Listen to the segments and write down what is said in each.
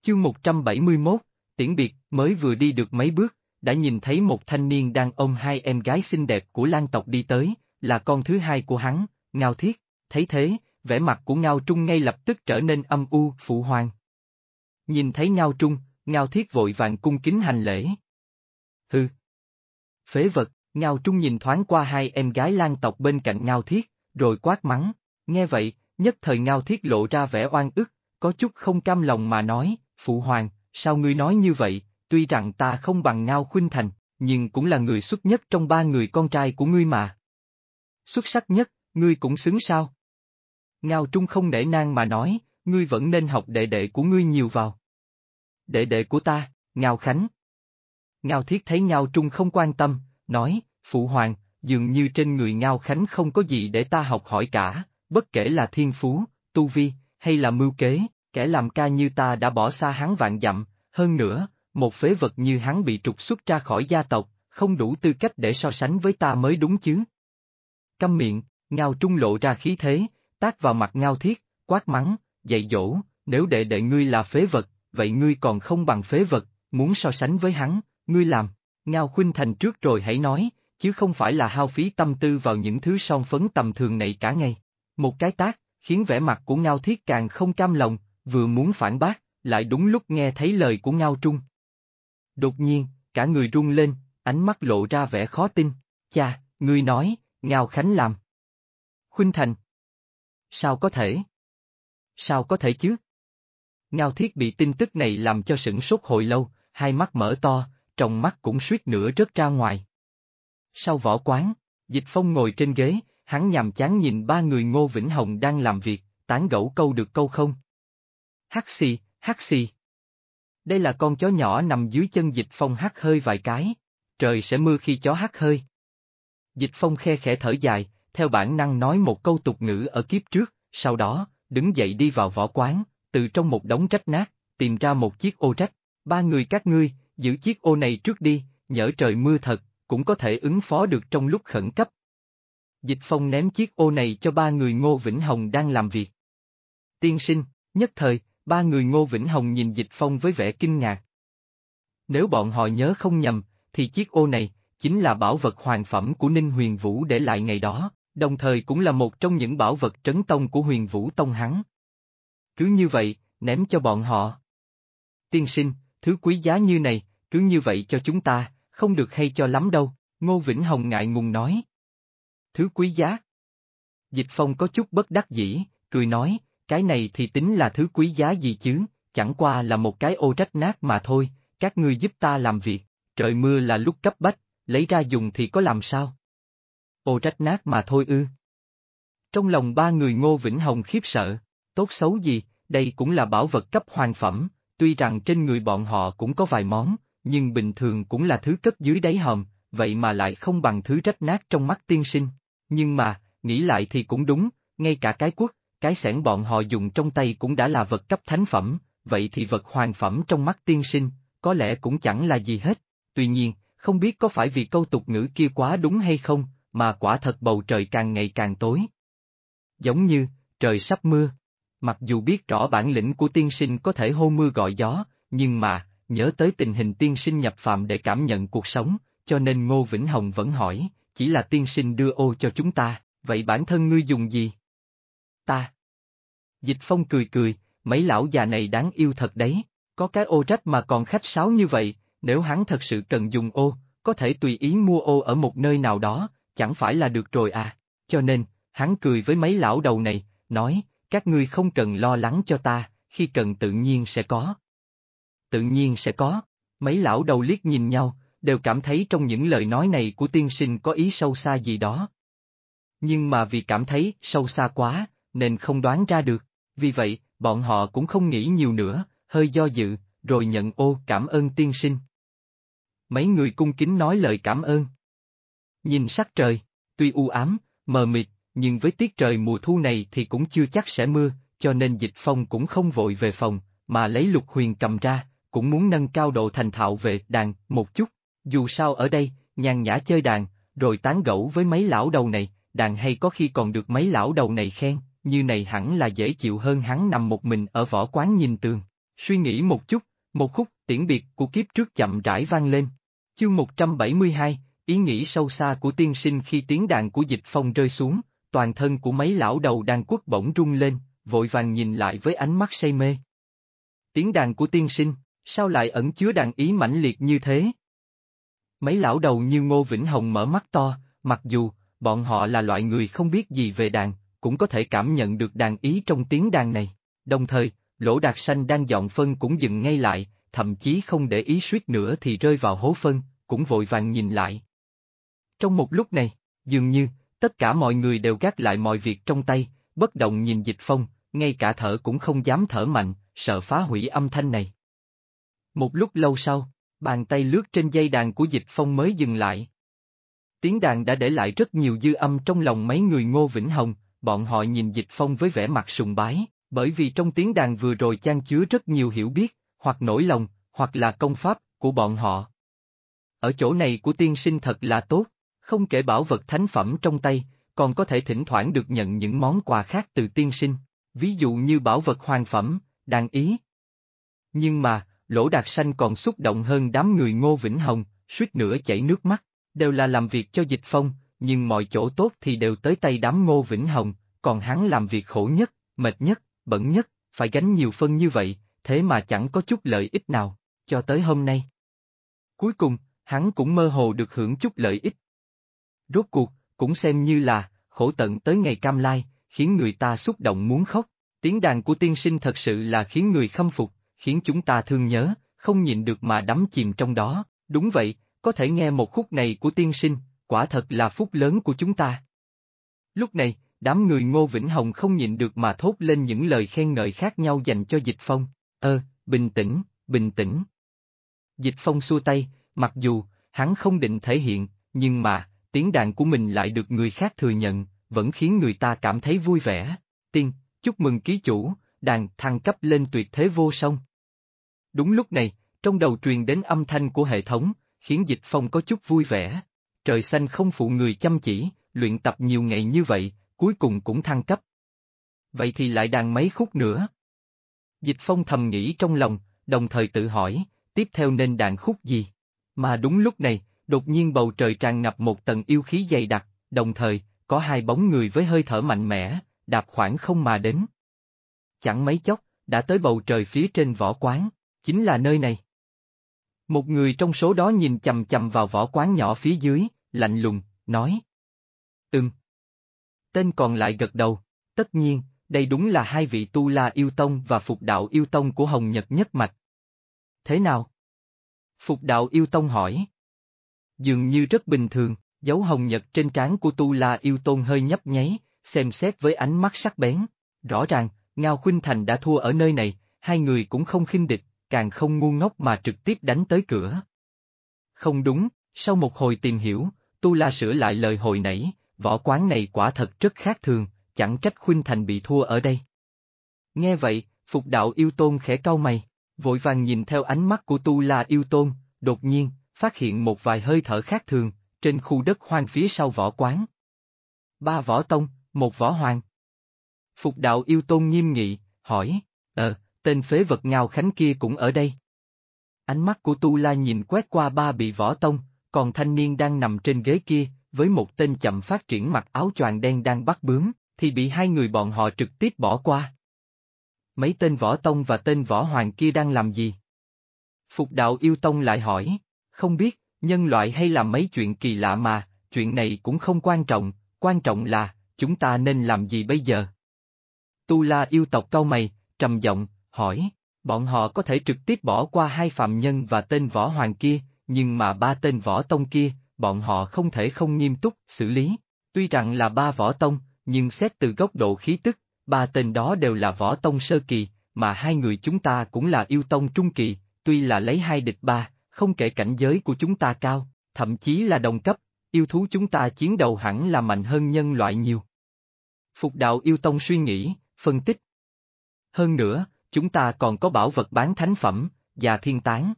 Chương 171, tiễn biệt, mới vừa đi được mấy bước, đã nhìn thấy một thanh niên đang ôm hai em gái xinh đẹp của Lan tộc đi tới, là con thứ hai của hắn, Ngao Thiết. Thấy thế, vẻ mặt của Ngao Trung ngay lập tức trở nên âm u. Phụ hoàng. Nhìn thấy Ngao Trung, Ngao Thiết vội vàng cung kính hành lễ. Hừ. Phế vật. Ngao Trung nhìn thoáng qua hai em gái Lan tộc bên cạnh Ngao Thiết, rồi quát mắng. Nghe vậy, nhất thời Ngao Thiết lộ ra vẻ oan ức, có chút không cam lòng mà nói, Phụ hoàng, sao ngươi nói như vậy, tuy rằng ta không bằng Ngao Khuynh Thành, nhưng cũng là người xuất nhất trong ba người con trai của ngươi mà. Xuất sắc nhất, ngươi cũng xứng sao? Ngao Trung không nể nang mà nói, ngươi vẫn nên học đệ đệ của ngươi nhiều vào. Đệ đệ của ta, Ngao Khánh. Ngao Thiết thấy Ngao Trung không quan tâm, nói, Phụ hoàng, dường như trên người Ngao Khánh không có gì để ta học hỏi cả, bất kể là thiên phú, tu vi, hay là mưu kế, kẻ làm ca như ta đã bỏ xa hắn vạn dặm, hơn nữa, một phế vật như hắn bị trục xuất ra khỏi gia tộc, không đủ tư cách để so sánh với ta mới đúng chứ. Câm miệng, Ngao Trung lộ ra khí thế, tát vào mặt Ngao Thiết, quát mắng, dạy dỗ, nếu đệ đệ ngươi là phế vật, vậy ngươi còn không bằng phế vật, muốn so sánh với hắn, ngươi làm. Ngao Khuynh Thành trước rồi hãy nói, chứ không phải là hao phí tâm tư vào những thứ son phấn tầm thường này cả ngày. Một cái tát, khiến vẻ mặt của Ngao Thiết càng không cam lòng, vừa muốn phản bác, lại đúng lúc nghe thấy lời của Ngao Trung. Đột nhiên, cả người run lên, ánh mắt lộ ra vẻ khó tin, cha, ngươi nói, Ngao Khánh làm. Khuynh Thành. Sao có thể? Sao có thể chứ? Ngao Thiết bị tin tức này làm cho sửng sốt hồi lâu, hai mắt mở to, trong mắt cũng suýt nữa rớt ra ngoài. Sau võ quán, Dịch Phong ngồi trên ghế, hắn nhàm chán nhìn ba người Ngô Vĩnh Hồng đang làm việc, tán gẫu câu được câu không. Hắc xì, hắc xì. Đây là con chó nhỏ nằm dưới chân Dịch Phong hắt hơi vài cái, trời sẽ mưa khi chó hắt hơi. Dịch Phong khe khẽ thở dài, theo bản năng nói một câu tục ngữ ở kiếp trước, sau đó, đứng dậy đi vào võ quán, từ trong một đống rách nát, tìm ra một chiếc ô rách. Ba người các ngươi, giữ chiếc ô này trước đi, nhỡ trời mưa thật, cũng có thể ứng phó được trong lúc khẩn cấp. Dịch Phong ném chiếc ô này cho ba người Ngô Vĩnh Hồng đang làm việc. Tiên sinh, nhất thời, ba người Ngô Vĩnh Hồng nhìn Dịch Phong với vẻ kinh ngạc. Nếu bọn họ nhớ không nhầm, thì chiếc ô này, chính là bảo vật hoàng phẩm của Ninh Huyền Vũ để lại ngày đó, đồng thời cũng là một trong những bảo vật trấn tông của Huyền Vũ Tông hắn. Cứ như vậy, ném cho bọn họ. Tiên sinh, thứ quý giá như này, cứ như vậy cho chúng ta, không được hay cho lắm đâu, Ngô Vĩnh Hồng ngại ngùng nói. Thứ quý giá? Dịch Phong có chút bất đắc dĩ, cười nói, cái này thì tính là thứ quý giá gì chứ, chẳng qua là một cái ô rách nát mà thôi, các ngươi giúp ta làm việc, trời mưa là lúc cấp bách, lấy ra dùng thì có làm sao? Ô rách nát mà thôi ư. Trong lòng ba người Ngô Vĩnh Hồng khiếp sợ, tốt xấu gì, đây cũng là bảo vật cấp hoàng phẩm, tuy rằng trên người bọn họ cũng có vài món, nhưng bình thường cũng là thứ cất dưới đáy hòm, vậy mà lại không bằng thứ rách nát trong mắt tiên sinh. Nhưng mà, nghĩ lại thì cũng đúng, ngay cả cái quất, cái xẻng bọn họ dùng trong tay cũng đã là vật cấp thánh phẩm, vậy thì vật hoàng phẩm trong mắt tiên sinh, có lẽ cũng chẳng là gì hết. Tuy nhiên, không biết có phải vì câu tục ngữ kia quá đúng hay không, mà quả thật bầu trời càng ngày càng tối. Giống như, trời sắp mưa. Mặc dù biết rõ bản lĩnh của tiên sinh có thể hô mưa gọi gió, nhưng mà, nhớ tới tình hình tiên sinh nhập phàm để cảm nhận cuộc sống, cho nên Ngô Vĩnh Hồng vẫn hỏi, chỉ là tiên sinh đưa ô cho chúng ta, vậy bản thân ngươi dùng gì? Ta. Dịch Phong cười cười, mấy lão già này đáng yêu thật đấy, có cái ô rách mà còn khách sáo như vậy, nếu hắn thật sự cần dùng ô, có thể tùy ý mua ô ở một nơi nào đó, chẳng phải là được rồi à, cho nên, hắn cười với mấy lão đầu này, nói, các ngươi không cần lo lắng cho ta, khi cần tự nhiên sẽ có. Tự nhiên sẽ có, mấy lão đầu liếc nhìn nhau, đều cảm thấy trong những lời nói này của tiên sinh có ý sâu xa gì đó. Nhưng mà vì cảm thấy sâu xa quá, nên không đoán ra được, vì vậy, bọn họ cũng không nghĩ nhiều nữa, hơi do dự, rồi nhận ô cảm ơn tiên sinh. Mấy người cung kính nói lời cảm ơn. Nhìn sắc trời, tuy u ám, mờ mịt, nhưng với tiết trời mùa thu này thì cũng chưa chắc sẽ mưa, cho nên Dịch Phong cũng không vội về phòng, mà lấy Lục Huyền cầm ra, cũng muốn nâng cao độ thành thạo về đàn một chút, dù sao ở đây, nhàn nhã chơi đàn, rồi tán gẫu với mấy lão đầu này, đàn hay có khi còn được mấy lão đầu này khen, như này hẳn là dễ chịu hơn hắn nằm một mình ở võ quán nhìn tường. Suy nghĩ một chút, một khúc tiễn biệt của kiếp trước chậm rãi vang lên. Chương 172, ý nghĩ sâu xa của tiên sinh khi tiếng đàn của Dịch Phong rơi xuống, toàn thân của mấy lão đầu đang quất bổng rung lên, vội vàng nhìn lại với ánh mắt say mê. Tiếng đàn của tiên sinh, sao lại ẩn chứa đàn ý mãnh liệt như thế? Mấy lão đầu như Ngô Vĩnh Hồng mở mắt to, mặc dù bọn họ là loại người không biết gì về đàn, cũng có thể cảm nhận được đàn ý trong tiếng đàn này. Đồng thời, Lỗ Đạt Sanh đang dọn phân cũng dừng ngay lại, thậm chí không để ý suýt nữa thì rơi vào hố phân, cũng vội vàng nhìn lại. Trong một lúc này, dường như, tất cả mọi người đều gác lại mọi việc trong tay, bất động nhìn Dịch Phong, ngay cả thở cũng không dám thở mạnh, sợ phá hủy âm thanh này. Một lúc lâu sau, bàn tay lướt trên dây đàn của Dịch Phong mới dừng lại. Tiếng đàn đã để lại rất nhiều dư âm trong lòng mấy người Ngô Vĩnh Hồng, bọn họ nhìn Dịch Phong với vẻ mặt sùng bái, bởi vì trong tiếng đàn vừa rồi chan chứa rất nhiều hiểu biết, hoặc nỗi lòng, hoặc là công pháp, của bọn họ. Ở chỗ này của tiên sinh thật là tốt, không kể bảo vật thánh phẩm trong tay, còn có thể thỉnh thoảng được nhận những món quà khác từ tiên sinh, ví dụ như bảo vật hoàng phẩm, đàn ý. Nhưng mà, Lỗ Đạt Sanh còn xúc động hơn đám người Ngô Vĩnh Hồng, suýt nữa chảy nước mắt, đều là làm việc cho Dịch Phong, nhưng mọi chỗ tốt thì đều tới tay đám Ngô Vĩnh Hồng, còn hắn làm việc khổ nhất, mệt nhất, bận nhất, phải gánh nhiều phân như vậy, thế mà chẳng có chút lợi ích nào, cho tới hôm nay. Cuối cùng, hắn cũng mơ hồ được hưởng chút lợi ích. Rốt cuộc, cũng xem như là, khổ tận tới ngày cam lai, khiến người ta xúc động muốn khóc. Tiếng đàn của tiên sinh thật sự là khiến người khâm phục, khiến chúng ta thương nhớ, không nhịn được mà đắm chìm trong đó. Đúng vậy, có thể nghe một khúc này của tiên sinh, quả thật là phúc lớn của chúng ta. Lúc này, đám người Ngô Vĩnh Hồng không nhịn được mà thốt lên những lời khen ngợi khác nhau dành cho Dịch Phong. Bình tĩnh, bình tĩnh. Dịch Phong xua tay, mặc dù, hắn không định thể hiện, nhưng mà, tiếng đàn của mình lại được người khác thừa nhận, vẫn khiến người ta cảm thấy vui vẻ. Chúc mừng ký chủ, đàn thăng cấp lên tuyệt thế vô song. Đúng lúc này, trong đầu truyền đến âm thanh của hệ thống, khiến Dịch Phong có chút vui vẻ. Trời xanh không phụ người chăm chỉ, luyện tập nhiều ngày như vậy, cuối cùng cũng thăng cấp. Vậy thì lại đàn mấy khúc nữa. Dịch Phong thầm nghĩ trong lòng, đồng thời tự hỏi, tiếp theo nên đàn khúc gì? Mà đúng lúc này, đột nhiên bầu trời tràn ngập một tầng yêu khí dày đặc, đồng thời, có hai bóng người với hơi thở mạnh mẽ, đạp khoảng không mà đến. Chẳng mấy chốc, đã tới bầu trời phía trên võ quán, chính là nơi này. Một người trong số đó nhìn chầm chầm vào võ quán nhỏ phía dưới, lạnh lùng, nói. Tên còn lại gật đầu, tất nhiên, đây đúng là hai vị Tu La Yêu Tông và Phục Đạo Yêu Tông của Hồng Nhật nhất mạch. Thế nào? Phục Đạo Yêu Tông hỏi. Dường như rất bình thường, dấu hồng nhật trên trán của Tu La Yêu Tôn hơi nhấp nháy, xem xét với ánh mắt sắc bén. Rõ ràng, Ngao Khuynh Thành đã thua ở nơi này, hai người cũng không khinh địch, càng không ngu ngốc mà trực tiếp đánh tới cửa. Không đúng, sau một hồi tìm hiểu, Tu La sửa lại lời hồi nãy, võ quán này quả thật rất khác thường, chẳng trách Khuynh Thành bị thua ở đây. Nghe vậy, Phục Đạo Yêu Tôn khẽ cau mày, vội vàng nhìn theo ánh mắt của Tu La Yêu Tôn, đột nhiên, phát hiện một vài hơi thở khác thường, trên khu đất hoang phía sau võ quán. 3 võ tông, 1 võ hoàng. Phục Đạo Yêu Tôn nghiêm nghị, hỏi, tên phế vật Ngao Khánh kia cũng ở đây. Ánh mắt của Tu La nhìn quét qua 3 bị võ tông, còn thanh niên đang nằm trên ghế kia, với một tên chậm phát triển mặc áo choàng đen đang bắt bướm, thì bị hai người bọn họ trực tiếp bỏ qua. Mấy tên võ tông và tên võ hoàng kia đang làm gì? Phục Đạo Yêu Tông lại hỏi, không biết, nhân loại hay làm mấy chuyện kỳ lạ mà, chuyện này cũng không quan trọng là, chúng ta nên làm gì bây giờ? Tu La yêu tộc cau mày, trầm giọng, hỏi, bọn họ có thể trực tiếp bỏ qua 2 phạm nhân và tên võ hoàng kia, nhưng mà 3 tên võ tông kia, bọn họ không thể không nghiêm túc xử lý. Tuy rằng là 3 võ tông, nhưng xét từ góc độ khí tức, 3 tên đó đều là võ tông sơ kỳ, mà 2 người chúng ta cũng là yêu tông trung kỳ, tuy là lấy 2 địch 3, không kể cảnh giới của chúng ta cao, thậm chí là đồng cấp, yêu thú chúng ta chiến đầu hẳn là mạnh hơn nhân loại nhiều. Phục Đạo Yêu Tông suy nghĩ, phân tích. Hơn nữa, chúng ta còn có bảo vật bán thánh phẩm, và thiên tán.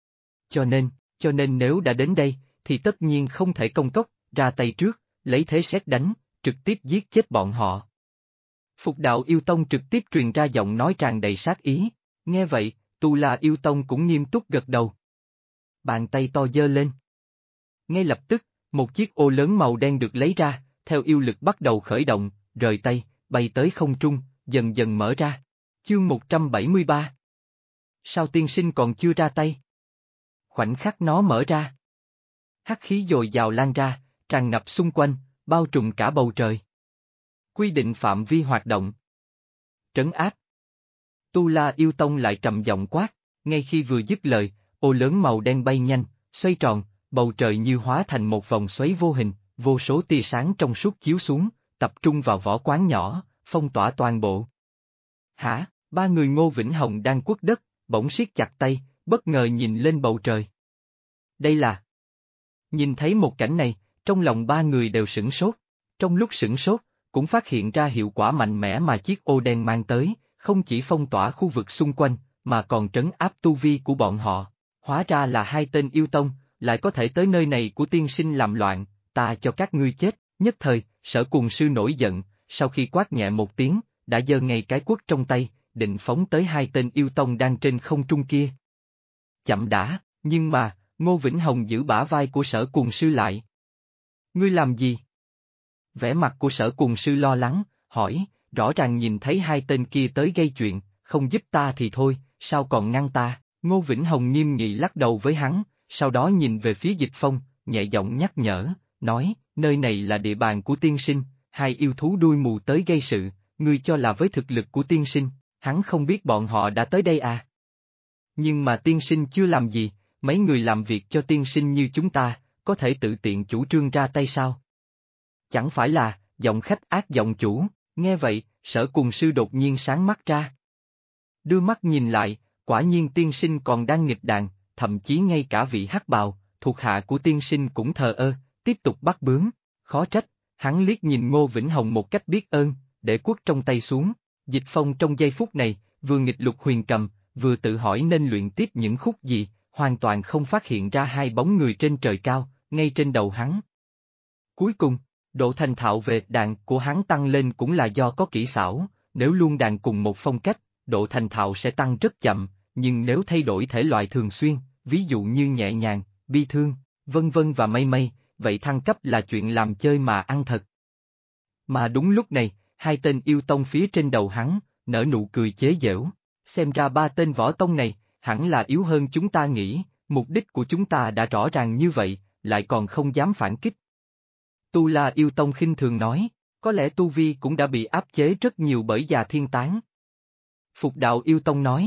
Cho nên nếu đã đến đây, thì tất nhiên không thể công cốc, ra tay trước, lấy thế sét đánh, trực tiếp giết chết bọn họ. Phục Đạo Yêu Tông trực tiếp truyền ra giọng nói tràn đầy sát ý, nghe vậy, Tu La Yêu Tông cũng nghiêm túc gật đầu. Bàn tay to giơ lên. Ngay lập tức, một chiếc ô lớn màu đen được lấy ra, theo yêu lực bắt đầu khởi động, rời tay, bay tới không trung, dần dần mở ra. Chương 173. Sao tiên sinh còn chưa ra tay? Khoảnh khắc nó mở ra. Hắc khí dồi dào lan ra, tràn ngập xung quanh, bao trùm cả bầu trời. Quy định phạm vi hoạt động. Trấn áp. Tu La Yêu Tông lại trầm giọng quát, ngay khi vừa dứt lời, ô lớn màu đen bay nhanh, xoay tròn, bầu trời như hóa thành một vòng xoáy vô hình, vô số tia sáng trong suốt chiếu xuống, tập trung vào võ quán nhỏ, phong tỏa toàn bộ. Hả? Ba người Ngô Vĩnh Hồng đang quất đất, bỗng siết chặt tay, bất ngờ nhìn lên bầu trời. Đây là... Nhìn thấy một cảnh này, trong lòng ba người đều sửng sốt. Trong lúc sửng sốt, cũng phát hiện ra hiệu quả mạnh mẽ mà chiếc ô đen mang tới, không chỉ phong tỏa khu vực xung quanh, mà còn trấn áp tu vi của bọn họ. Hóa ra là hai tên yêu tông, lại có thể tới nơi này của tiên sinh làm loạn, ta cho các ngươi chết. Nhất thời, Sở Cùng Sư nổi giận, sau khi quát nhẹ một tiếng, đã giơ ngay cái quất trong tay, định phóng tới hai tên yêu tông đang trên không trung kia. Chậm đã, nhưng mà, Ngô Vĩnh Hồng giữ bả vai của Sở Cùng Sư lại. Ngươi làm gì? Vẻ mặt của Sở Cùng Sư lo lắng, hỏi, rõ ràng nhìn thấy hai tên kia tới gây chuyện, không giúp ta thì thôi, sao còn ngăn ta? Ngô Vĩnh Hồng nghiêm nghị lắc đầu với hắn, sau đó nhìn về phía Dịch Phong, nhẹ giọng nhắc nhở, nói, nơi này là địa bàn của tiên sinh, hai yêu thú đuôi mù tới gây sự, ngươi cho là với thực lực của tiên sinh, hắn không biết bọn họ đã tới đây à? Nhưng mà tiên sinh chưa làm gì, mấy người làm việc cho tiên sinh như chúng ta, có thể tự tiện chủ trương ra tay sao? Chẳng phải là, giọng khách ác giọng chủ, nghe vậy, Sở Cùng Sư đột nhiên sáng mắt ra. Đưa mắt nhìn lại, quả nhiên tiên sinh còn đang nghịch đàn, thậm chí ngay cả vị hắc bào, thuộc hạ của tiên sinh cũng thờ ơ, tiếp tục bắt bướm, khó trách, hắn liếc nhìn Ngô Vĩnh Hồng một cách biết ơn, để quất trong tay xuống. Dịch Phong trong giây phút này, vừa nghịch lục huyền cầm, vừa tự hỏi nên luyện tiếp những khúc gì, hoàn toàn không phát hiện ra hai bóng người trên trời cao, ngay trên đầu hắn. Cuối cùng, độ thành thạo về đàn của hắn tăng lên cũng là do có kỹ xảo, nếu luôn đàn cùng một phong cách, độ thành thạo sẽ tăng rất chậm, nhưng nếu thay đổi thể loại thường xuyên, ví dụ như nhẹ nhàng, bi thương, vân vân và mây mây, vậy thăng cấp là chuyện làm chơi mà ăn thật. Mà đúng lúc này, hai tên yêu tông phía trên đầu hắn, nở nụ cười chế giễu, xem ra ba tên võ tông này, hẳn là yếu hơn chúng ta nghĩ, mục đích của chúng ta đã rõ ràng như vậy, lại còn không dám phản kích. Tu La Yêu Tông khinh thường nói, có lẽ tu vi cũng đã bị áp chế rất nhiều bởi già thiên tán. Phục Đạo Yêu Tông nói,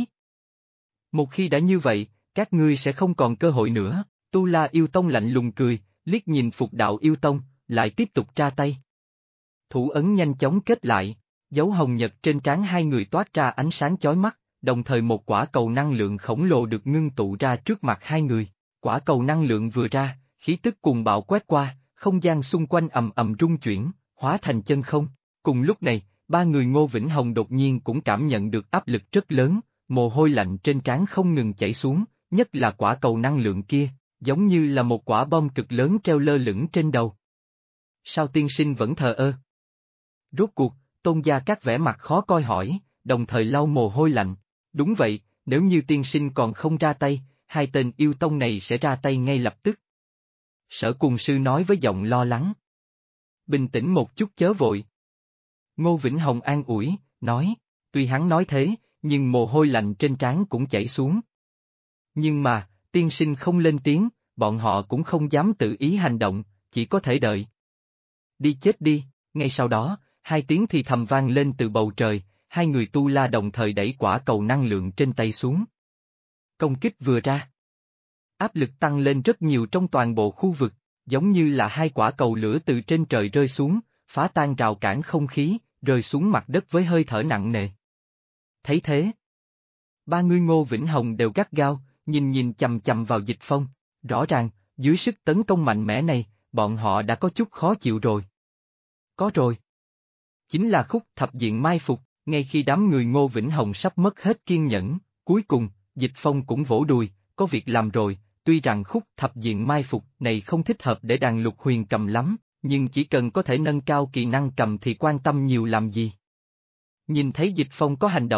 một khi đã như vậy, các ngươi sẽ không còn cơ hội nữa. Tu La Yêu Tông lạnh lùng cười, liếc nhìn Phục Đạo Yêu Tông, lại tiếp tục ra tay. Thủ ấn nhanh chóng kết lại, dấu hồng nhật trên trán hai người toát ra ánh sáng chói mắt, đồng thời một quả cầu năng lượng khổng lồ được ngưng tụ ra trước mặt hai người. Quả cầu năng lượng vừa ra, khí tức cuồng bạo quét qua, không gian xung quanh ầm ầm rung chuyển, hóa thành chân không. Cùng lúc này, ba người Ngô Vĩnh Hồng đột nhiên cũng cảm nhận được áp lực rất lớn, mồ hôi lạnh trên trán không ngừng chảy xuống, nhất là quả cầu năng lượng kia, giống như là một quả bom cực lớn treo lơ lửng trên đầu. Sao tiên sinh vẫn thờ ơ? Rốt cuộc, Tôn Gia Các vẻ mặt khó coi hỏi, đồng thời lau mồ hôi lạnh. Đúng vậy, nếu như tiên sinh còn không ra tay, hai tên yêu tông này sẽ ra tay ngay lập tức. Sở Cùng Sư nói với giọng lo lắng. Bình tĩnh một chút chớ vội. Ngô Vĩnh Hồng an ủi, nói, tuy hắn nói thế, nhưng mồ hôi lạnh trên trán cũng chảy xuống. Nhưng mà, tiên sinh không lên tiếng, bọn họ cũng không dám tự ý hành động, chỉ có thể đợi. Đi chết đi, ngay sau đó, hai tiếng thì thầm vang lên từ bầu trời, hai người Tu La đồng thời đẩy quả cầu năng lượng trên tay xuống. Công kích vừa ra. Áp lực tăng lên rất nhiều trong toàn bộ khu vực, giống như là hai quả cầu lửa từ trên trời rơi xuống, phá tan rào cản không khí, rơi xuống mặt đất với hơi thở nặng nề. Thấy thế, ba người Ngô Vĩnh Hồng đều gắt gao, nhìn chằm chằm vào Dịch Phong, rõ ràng, dưới sức tấn công mạnh mẽ này, bọn họ đã có chút khó chịu rồi. Có rồi. Chính là khúc thập diện mai phục, ngay khi đám người Ngô Vĩnh Hồng sắp mất hết kiên nhẫn, cuối cùng, Dịch Phong cũng vỗ đùi, có việc làm rồi, tuy rằng khúc thập diện mai phục này không thích hợp để đàn lục huyền cầm lắm, nhưng chỉ cần có thể nâng cao kỹ năng cầm thì quan tâm nhiều làm gì. Nhìn thấy Dịch Phong có hành động,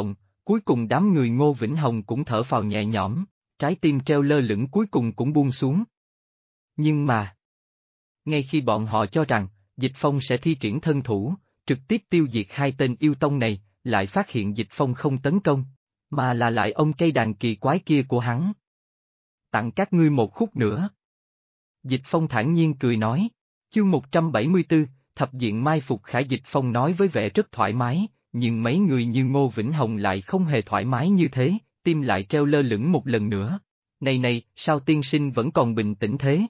Cuối cùng đám người Ngô Vĩnh Hồng cũng thở phào nhẹ nhõm, trái tim treo lơ lửng cuối cùng cũng buông xuống. Nhưng mà, ngay khi bọn họ cho rằng, Dịch Phong sẽ thi triển thân thủ, trực tiếp tiêu diệt hai tên yêu tông này, lại phát hiện Dịch Phong không tấn công, mà là lại ôm cây đàn kỳ quái kia của hắn. Tặng các ngươi một khúc nữa. Dịch Phong thản nhiên cười nói. Chương 174, thập diện mai phục khải. Dịch Phong nói với vẻ rất thoải mái, nhưng mấy người như Ngô Vĩnh Hồng lại không hề thoải mái như thế, tim lại treo lơ lửng một lần nữa. Này, sao tiên sinh vẫn còn bình tĩnh thế?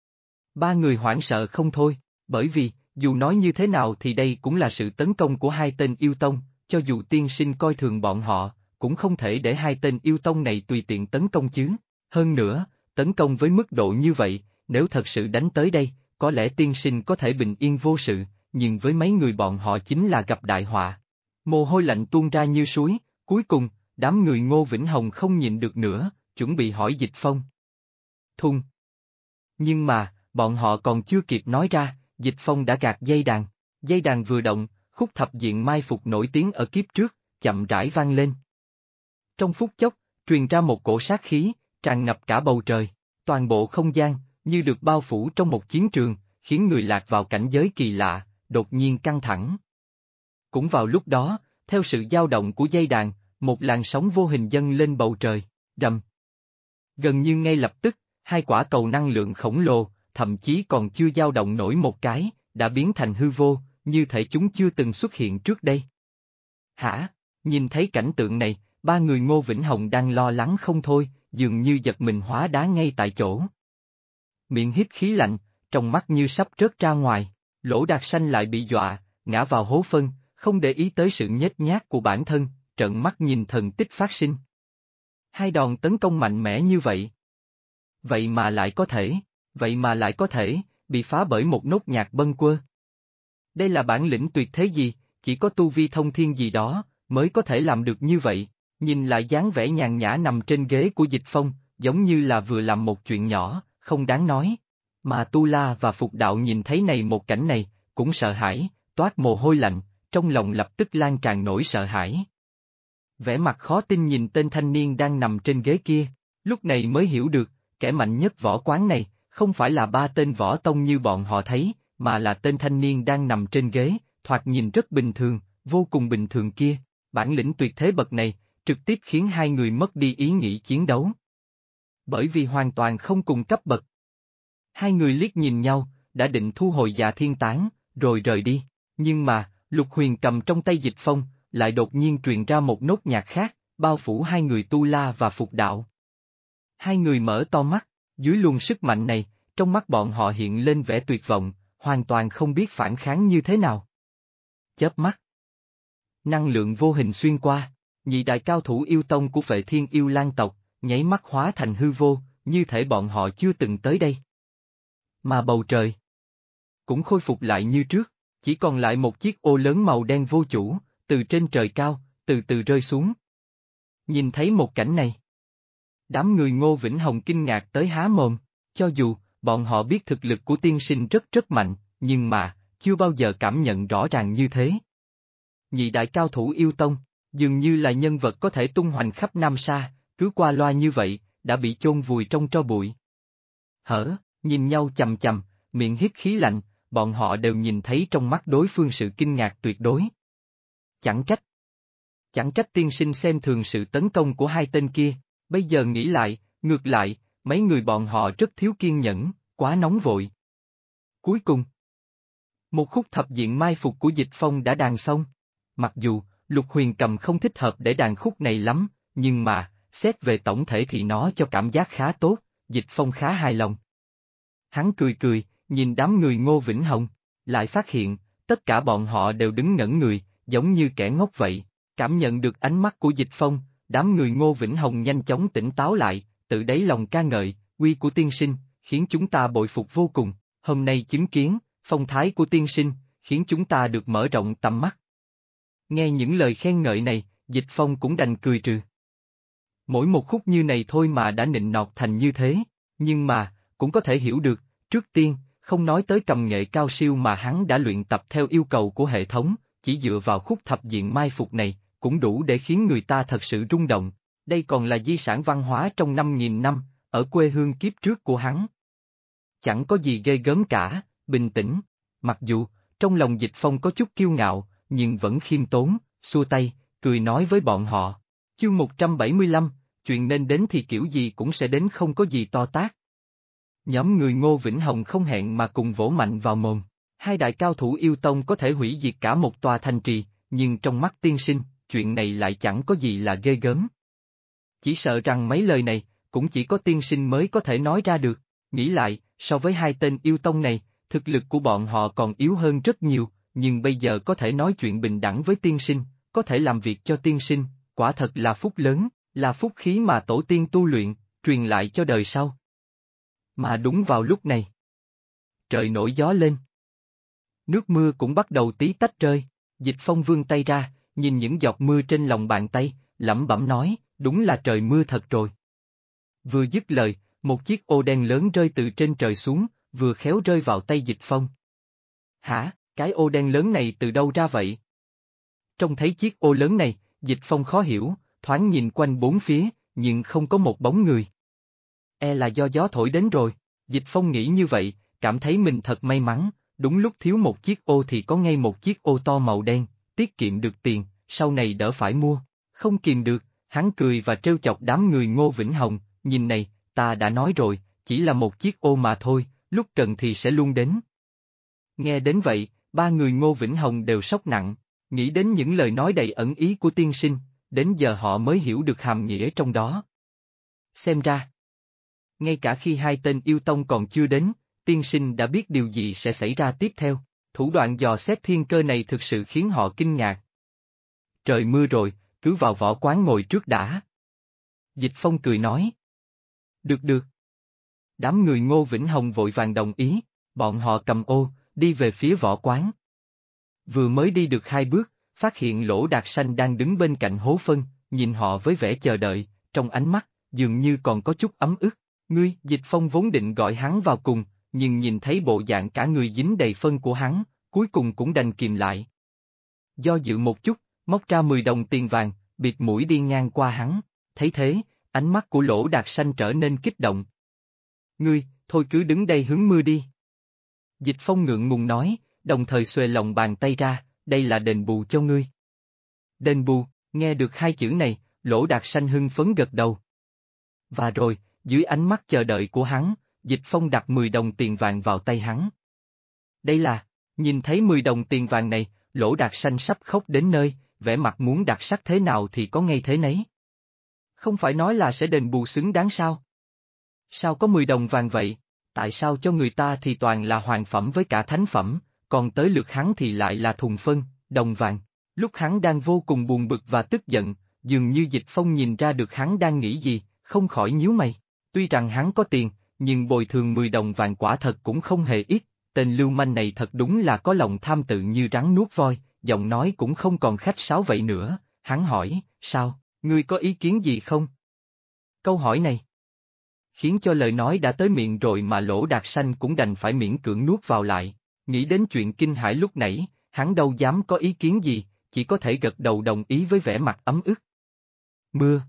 Ba người hoảng sợ không thôi, bởi vì, dù nói như thế nào thì đây cũng là sự tấn công của hai tên yêu tông, cho dù tiên sinh coi thường bọn họ, cũng không thể để hai tên yêu tông này tùy tiện tấn công chứ. Hơn nữa, tấn công với mức độ như vậy, nếu thật sự đánh tới đây, có lẽ tiên sinh có thể bình yên vô sự, nhưng với mấy người bọn họ chính là gặp đại họa. Mồ hôi lạnh tuôn ra như suối, cuối cùng, đám người Ngô Vĩnh Hồng không nhịn được nữa, chuẩn bị hỏi Dịch Phong. Thung. Nhưng mà, bọn họ còn chưa kịp nói ra, Dịch Phong đã gạt dây đàn vừa động, khúc thập diện mai phục nổi tiếng ở kiếp trước, chậm rãi vang lên. Trong phút chốc, truyền ra một cổ sát khí, tràn ngập cả bầu trời, toàn bộ không gian, như được bao phủ trong một chiến trường, khiến người lạc vào cảnh giới kỳ lạ, đột nhiên căng thẳng. Cũng vào lúc đó, theo sự dao động của dây đàn, một làn sóng vô hình dâng lên bầu trời, rầm. Gần như ngay lập tức, hai quả cầu năng lượng khổng lồ, thậm chí còn chưa dao động nổi một cái, đã biến thành hư vô, như thể chúng chưa từng xuất hiện trước đây. Hả? Nhìn thấy cảnh tượng này, ba người Ngô Vĩnh Hồng đang lo lắng không thôi, dường như giật mình hóa đá ngay tại chỗ. Miệng hít khí lạnh, trong mắt như sắp rớt ra ngoài, Lỗ Đạt Sanh lại bị dọa, ngã vào hố phân, không để ý tới sự nhếch nhác của bản thân, trợn mắt nhìn thần tích phát sinh. Hai đòn tấn công mạnh mẽ như vậy. Vậy mà lại có thể, bị phá bởi một nốt nhạc bâng quơ. Đây là bản lĩnh tuyệt thế gì, chỉ có tu vi thông thiên gì đó, mới có thể làm được như vậy. Nhìn lại dáng vẻ nhàn nhã nằm trên ghế của Dịch Phong, giống như là vừa làm một chuyện nhỏ, không đáng nói. Mà Tu La và Phục Đạo nhìn thấy một cảnh này, cũng sợ hãi, toát mồ hôi lạnh, trong lòng lập tức lan tràn nỗi sợ hãi. Vẻ mặt khó tin nhìn tên thanh niên đang nằm trên ghế kia, lúc này mới hiểu được, kẻ mạnh nhất võ quán này, không phải là ba tên võ tông như bọn họ thấy, mà là tên thanh niên đang nằm trên ghế, thoạt nhìn rất bình thường, vô cùng bình thường kia. Bản lĩnh tuyệt thế bậc này, trực tiếp khiến hai người mất đi ý nghĩ chiến đấu. Bởi vì hoàn toàn không cùng cấp bậc. Hai người liếc nhìn nhau, đã định thu hồi Dạ Thiên Tán, rồi rời đi, nhưng mà, Lục Huyền cầm trong tay Dịch Phong, lại đột nhiên truyền ra một nốt nhạc khác, bao phủ hai người Tu La và Phục Đạo. Hai người mở to mắt, dưới luồng sức mạnh này, trong mắt bọn họ hiện lên vẻ tuyệt vọng, hoàn toàn không biết phản kháng như thế nào. Chớp mắt. Năng lượng vô hình xuyên qua, nhị đại cao thủ yêu tông của Phệ Thiên Yêu Lang tộc, nháy mắt hóa thành hư vô, như thể bọn họ chưa từng tới đây. Mà bầu trời cũng khôi phục lại như trước, chỉ còn lại một chiếc ô lớn màu đen vô chủ, từ trên trời cao, từ từ rơi xuống. Nhìn thấy một cảnh này, đám người Ngô Vĩnh Hồng kinh ngạc tới há mồm, cho dù, bọn họ biết thực lực của tiên sinh rất mạnh, nhưng mà, chưa bao giờ cảm nhận rõ ràng như thế. Nhị đại cao thủ yêu tông, dường như là nhân vật có thể tung hoành khắp Nam Sa, cứ qua loa như vậy, đã bị chôn vùi trong tro bụi. Nhìn nhau chằm chằm, miệng hít khí lạnh, bọn họ đều nhìn thấy trong mắt đối phương sự kinh ngạc tuyệt đối. Chẳng trách tiên sinh xem thường sự tấn công của hai tên kia, bây giờ nghĩ lại, ngược lại, mấy người bọn họ rất thiếu kiên nhẫn, quá nóng vội. Cuối cùng, một khúc thập diện mai phục của Dịch Phong đã đàn xong. Mặc dù, Lục Huyền cầm không thích hợp để đàn khúc này lắm, nhưng mà, xét về tổng thể thì nó cho cảm giác khá tốt, Dịch Phong khá hài lòng. Hắn cười, nhìn đám người Ngô Vĩnh Hồng, lại phát hiện, tất cả bọn họ đều đứng ngẩn người, giống như kẻ ngốc vậy. Cảm nhận được ánh mắt của Dịch Phong, đám người Ngô Vĩnh Hồng nhanh chóng tỉnh táo lại, tự đáy lòng ca ngợi, uy của tiên sinh, khiến chúng ta bội phục vô cùng, hôm nay chứng kiến, phong thái của tiên sinh, khiến chúng ta được mở rộng tầm mắt. Nghe những lời khen ngợi này, Dịch Phong cũng đành cười trừ. Mỗi một khúc như này thôi mà đã nịnh nọt thành như thế, nhưng mà, cũng có thể hiểu được, trước tiên, không nói tới cầm nghệ cao siêu mà hắn đã luyện tập theo yêu cầu của hệ thống, chỉ dựa vào khúc thập diện mai phục này, cũng đủ để khiến người ta thật sự rung động. Đây còn là di sản văn hóa trong 5.000 năm, ở quê hương kiếp trước của hắn. Chẳng có gì ghê gớm cả, bình tĩnh. Mặc dù, trong lòng Dịch Phong có chút kiêu ngạo, nhưng vẫn khiêm tốn, xua tay, cười nói với bọn họ. Chương 175, chuyện nên đến thì kiểu gì cũng sẽ đến, không có gì to tát. Nhóm người Ngô Vĩnh Hồng không hẹn mà cùng vỗ mạnh vào mồm. Hai đại cao thủ yêu tông có thể hủy diệt cả một tòa thành trì, nhưng trong mắt tiên sinh, chuyện này lại chẳng có gì là ghê gớm. Chỉ sợ rằng mấy lời này, cũng chỉ có tiên sinh mới có thể nói ra được. Nghĩ lại, so với hai tên yêu tông này, thực lực của bọn họ còn yếu hơn rất nhiều, nhưng bây giờ có thể nói chuyện bình đẳng với tiên sinh, có thể làm việc cho tiên sinh, quả thật là phúc lớn, là phúc khí mà tổ tiên tu luyện, truyền lại cho đời sau. Mà đúng vào lúc này, trời nổi gió lên. Nước mưa cũng bắt đầu tí tách rơi, Dịch Phong vươn tay ra, nhìn những giọt mưa trên lòng bàn tay, lẩm bẩm nói, đúng là trời mưa thật rồi. Vừa dứt lời, một chiếc ô đen lớn rơi từ trên trời xuống, vừa khéo rơi vào tay Dịch Phong. Hả, cái ô đen lớn này từ đâu ra vậy? Trông thấy chiếc ô lớn này, Dịch Phong khó hiểu, thoáng nhìn quanh bốn phía, nhưng không có một bóng người. E là do gió thổi đến rồi, Dịch Phong nghĩ như vậy, cảm thấy mình thật may mắn, đúng lúc thiếu một chiếc ô thì có ngay một chiếc ô to màu đen, tiết kiệm được tiền, sau này đỡ phải mua. Không kìm được, hắn cười và trêu chọc đám người Ngô Vĩnh Hồng, nhìn này, ta đã nói rồi, chỉ là một chiếc ô mà thôi, lúc cần thì sẽ luôn đến. Nghe đến vậy, ba người Ngô Vĩnh Hồng đều sốc nặng, nghĩ đến những lời nói đầy ẩn ý của tiên sinh, đến giờ họ mới hiểu được hàm nghĩa trong đó. Xem ra, ngay cả khi hai tên yêu tông còn chưa đến, tiên sinh đã biết điều gì sẽ xảy ra tiếp theo, thủ đoạn dò xét thiên cơ này thực sự khiến họ kinh ngạc. Trời mưa rồi, cứ vào võ quán ngồi trước đã. Dịch Phong cười nói. Được được. Đám người Ngô Vĩnh Hồng vội vàng đồng ý, bọn họ cầm ô, đi về phía võ quán. Vừa mới đi được 2 bước, phát hiện Lỗ Đạt Sanh đang đứng bên cạnh hố phân, nhìn họ với vẻ chờ đợi, trong ánh mắt, dường như còn có chút ấm ức. Ngươi, Dịch Phong vốn định gọi hắn vào cùng, nhưng nhìn thấy bộ dạng cả người dính đầy phân của hắn, cuối cùng cũng đành kìm lại. Do dự một chút, móc ra 10 đồng tiền vàng, bịt mũi đi ngang qua hắn, thấy thế, ánh mắt của Lỗ Đạt Sanh trở nên kích động. Ngươi, thôi cứ đứng đây hứng mưa đi. Dịch Phong ngượng ngùng nói, đồng thời xuề lòng bàn tay ra, đây là đền bù cho ngươi. Đền bù, nghe được 2 chữ này, Lỗ Đạt Sanh hưng phấn gật đầu. Và rồi, dưới ánh mắt chờ đợi của hắn, Dịch Phong đặt 10 đồng tiền vàng vào tay hắn. Đây là, nhìn thấy 10 đồng tiền vàng này, Lỗ Đạt Sanh sắp khóc đến nơi, vẻ mặt muốn đặc sắc thế nào thì có ngay thế nấy. Không phải nói là sẽ đền bù xứng đáng sao? Sao có 10 đồng vàng vậy? Tại sao cho người ta thì toàn là hoàng phẩm với cả thánh phẩm, còn tới lượt hắn thì lại là thùng phân, đồng vàng? Lúc hắn đang vô cùng buồn bực và tức giận, dường như Dịch Phong nhìn ra được hắn đang nghĩ gì, không khỏi nhíu mày. Tuy rằng hắn có tiền, nhưng bồi thường 10 đồng vàng quả thật cũng không hề ít, tên lưu manh này thật đúng là có lòng tham tự như rắn nuốt voi, giọng nói cũng không còn khách sáo vậy nữa, hắn hỏi, sao, ngươi có ý kiến gì không? Câu hỏi này khiến cho lời nói đã tới miệng rồi mà Lỗ Đạt Sanh cũng đành phải miễn cưỡng nuốt vào lại, nghĩ đến chuyện kinh hãi lúc nãy, hắn đâu dám có ý kiến gì, chỉ có thể gật đầu đồng ý với vẻ mặt ấm ức. Mưa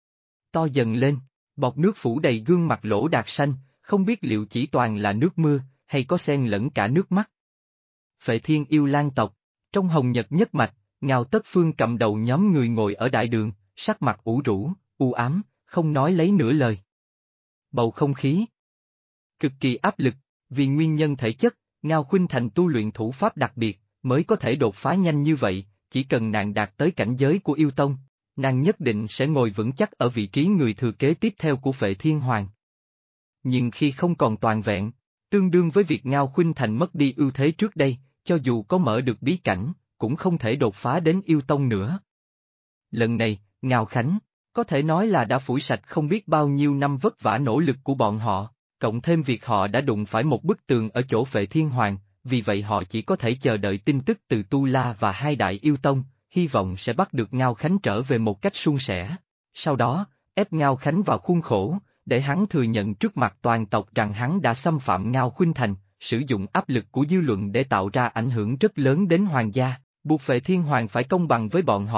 to dần lên, bọt nước phủ đầy gương mặt Lỗ Đạt Sanh, không biết liệu chỉ toàn là nước mưa, hay có xen lẫn cả nước mắt. Phệ Thiên Yêu Lang tộc, trong Hồng Nhật nhất mạch, Ngao Tất Phương cầm đầu nhóm người ngồi ở đại đường, sắc mặt ủ rũ, u ám, không nói lấy nửa lời. Bầu không khí cực kỳ áp lực, vì nguyên nhân thể chất, Ngao Khuynh Thành tu luyện thủ pháp đặc biệt, mới có thể đột phá nhanh như vậy, chỉ cần nàng đạt tới cảnh giới của yêu tông, nàng nhất định sẽ ngồi vững chắc ở vị trí người thừa kế tiếp theo của Phệ Thiên Hoàng. Nhưng khi không còn toàn vẹn, tương đương với việc Ngao Khuynh Thành mất đi ưu thế trước đây, cho dù có mở được bí cảnh, cũng không thể đột phá đến yêu tông nữa. Lần này, Ngao Khánh, có thể nói là đã phủi sạch không biết bao nhiêu năm vất vả nỗ lực của bọn họ, cộng thêm việc họ đã đụng phải một bức tường ở chỗ Phệ Thiên Hoàng, vì vậy họ chỉ có thể chờ đợi tin tức từ Tu La và hai đại yêu tông, hy vọng sẽ bắt được Ngao Khánh trở về một cách suôn sẻ. Sau đó, ép Ngao Khánh vào khuôn khổ, để hắn thừa nhận trước mặt toàn tộc rằng hắn đã xâm phạm Ngao Khuynh Thành, sử dụng áp lực của dư luận để tạo ra ảnh hưởng rất lớn đến hoàng gia, buộc Phệ Thiên Hoàng phải công bằng với bọn họ,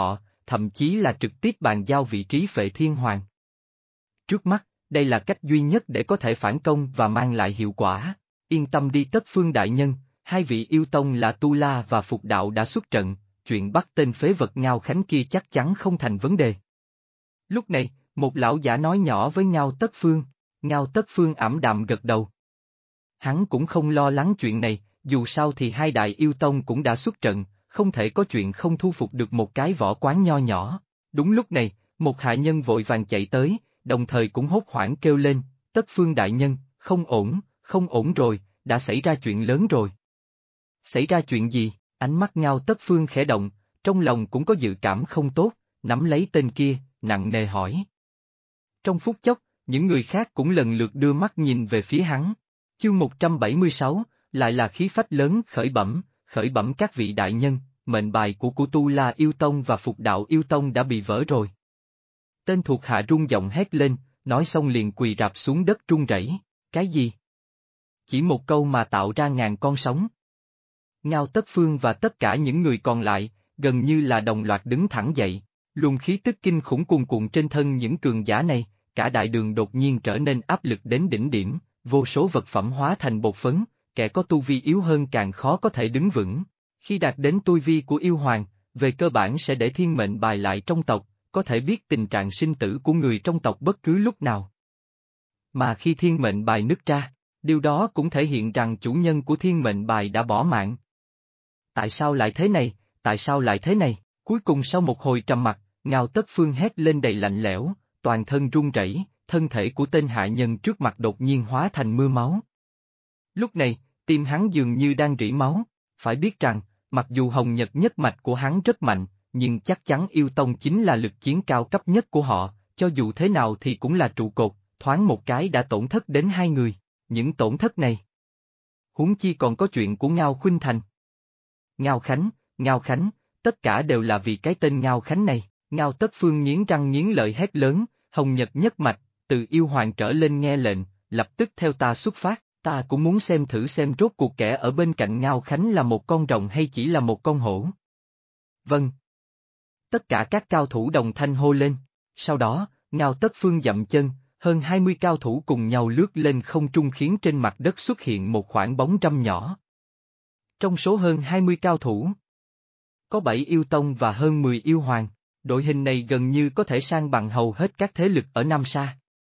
thậm chí là trực tiếp bàn giao vị trí Phệ Thiên Hoàng. Trước mắt, đây là cách duy nhất để có thể phản công và mang lại hiệu quả. Yên tâm đi Tất Phương đại nhân, hai vị yêu tông là Tu La và Phục Đạo đã xuất trận, chuyện bắt tên phế vật Ngao Khánh kia chắc chắn không thành vấn đề. Lúc này, một lão giả nói nhỏ với Ngao Tất Phương, Ngao Tất Phương ảm đạm gật đầu. Hắn cũng không lo lắng chuyện này, dù sao thì hai đại yêu tông cũng đã xuất trận, không thể có chuyện không thu phục được một cái võ quán nho nhỏ. Đúng lúc này, một hạ nhân vội vàng chạy tới, đồng thời cũng hốt hoảng kêu lên, Tất Phương đại nhân, không ổn rồi, đã xảy ra chuyện lớn rồi. Xảy ra chuyện gì? Ánh mắt Ngao Tất Phương khẽ động, trong lòng cũng có dự cảm không tốt, nắm lấy tên kia, nặng nề hỏi. Trong phút chốc, những người khác cũng lần lượt đưa mắt nhìn về phía hắn. Chương 176, lại là khí phách lớn khởi bẩm các vị đại nhân, mệnh bài của Tu La Yêu Tông và Phục Đạo Yêu Tông đã bị vỡ rồi. Tên thuộc hạ run giọng hét lên, nói xong liền quỳ rạp xuống đất run rẩy. Cái gì? Chỉ một câu mà tạo ra ngàn con sóng. Ngao Tất Phương và tất cả những người còn lại, gần như là đồng loạt đứng thẳng dậy, luồng khí tức kinh khủng cuồn cuộn trên thân những cường giả này, cả đại đường đột nhiên trở nên áp lực đến đỉnh điểm, vô số vật phẩm hóa thành bột phấn, kẻ có tu vi yếu hơn càng khó có thể đứng vững. Khi đạt đến tu vi của yêu hoàng, về cơ bản sẽ để thiên mệnh bài lại trong tộc, có thể biết tình trạng sinh tử của người trong tộc bất cứ lúc nào. Mà khi thiên mệnh bài nứt ra, điều đó cũng thể hiện rằng chủ nhân của thiên mệnh bài đã bỏ mạng. Tại sao lại thế này, tại sao lại thế này? Cuối cùng sau một hồi trầm mặc, Ngao Tất Phương hét lên đầy lạnh lẽo, toàn thân run rẩy, thân thể của tên hạ nhân trước mặt đột nhiên hóa thành mưa máu. Lúc này, tim hắn dường như đang rỉ máu, phải biết rằng, mặc dù hồng nhật nhất mạch của hắn rất mạnh, nhưng chắc chắn yêu tông chính là lực chiến cao cấp nhất của họ, cho dù thế nào thì cũng là trụ cột, thoáng một cái đã tổn thất đến hai người, những tổn thất này. Huống chi còn có chuyện của Ngao Khuynh Thành. Ngao Khánh, tất cả đều là vì cái tên Ngao Khánh này, Ngao Tất Phương nghiến răng nghiến lợi hét lớn, hồng nhật nhất mạch, từ yêu hoàng trở lên nghe lệnh, lập tức theo ta xuất phát, ta cũng muốn xem thử xem rốt cuộc kẻ ở bên cạnh Ngao Khánh là một con rồng hay chỉ là một con hổ. Vâng. Tất cả các cao thủ đồng thanh hô lên, sau đó, Ngao Tất Phương dậm chân, hơn 20 cao thủ cùng nhau lướt lên không trung khiến trên mặt đất xuất hiện một khoảng bóng râm nhỏ. Trong số hơn 20 cao thủ, có 7 yêu tông và hơn 10 yêu hoàng, đội hình này gần như có thể san bằng hầu hết các thế lực ở Nam Sa.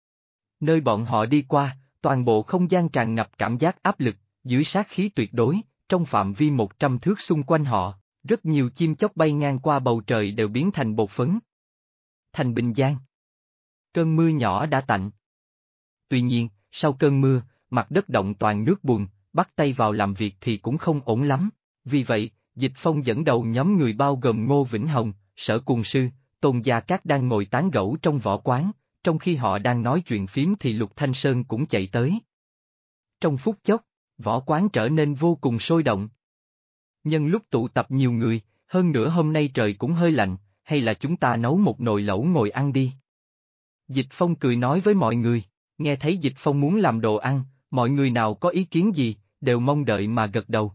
Nơi bọn họ đi qua, toàn bộ không gian tràn ngập cảm giác áp lực, dưới sát khí tuyệt đối, trong phạm vi 100 thước xung quanh họ, rất nhiều chim chóc bay ngang qua bầu trời đều biến thành bột phấn. Thành Bình Giang. Cơn mưa nhỏ đã tạnh. Tuy nhiên, sau cơn mưa, mặt đất động toàn nước bùn, bắt tay vào làm việc thì cũng không ổn lắm, vì vậy, Dịch Phong dẫn đầu nhóm người bao gồm Ngô Vĩnh Hồng, Sở Cùng Sư, Tôn Gia Cát đang ngồi tán gẫu trong võ quán, trong khi họ đang nói chuyện phím thì Lục Thanh Sơn cũng chạy tới. Trong phút chốc, võ quán trở nên vô cùng sôi động. Nhân lúc tụ tập nhiều người, hơn nữa hôm nay trời cũng hơi lạnh, hay là chúng ta nấu một nồi lẩu ngồi ăn đi. Dịch Phong cười nói với mọi người, nghe thấy Dịch Phong muốn làm đồ ăn, mọi người nào có ý kiến gì, đều mong đợi mà gật đầu.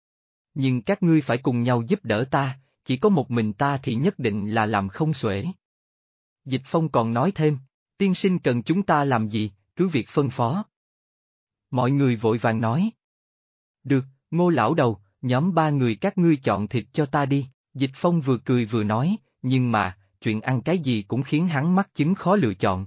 Nhưng các ngươi phải cùng nhau giúp đỡ ta, chỉ có một mình ta thì nhất định là làm không xuể. Dịch Phong còn nói thêm, tiên sinh cần chúng ta làm gì, cứ việc phân phó. Mọi người vội vàng nói. Được, Ngô lão đầu, nhóm 3 người các ngươi chọn thịt cho ta đi, Dịch Phong vừa cười vừa nói, nhưng mà, chuyện ăn cái gì cũng khiến hắn mắc chứng khó lựa chọn.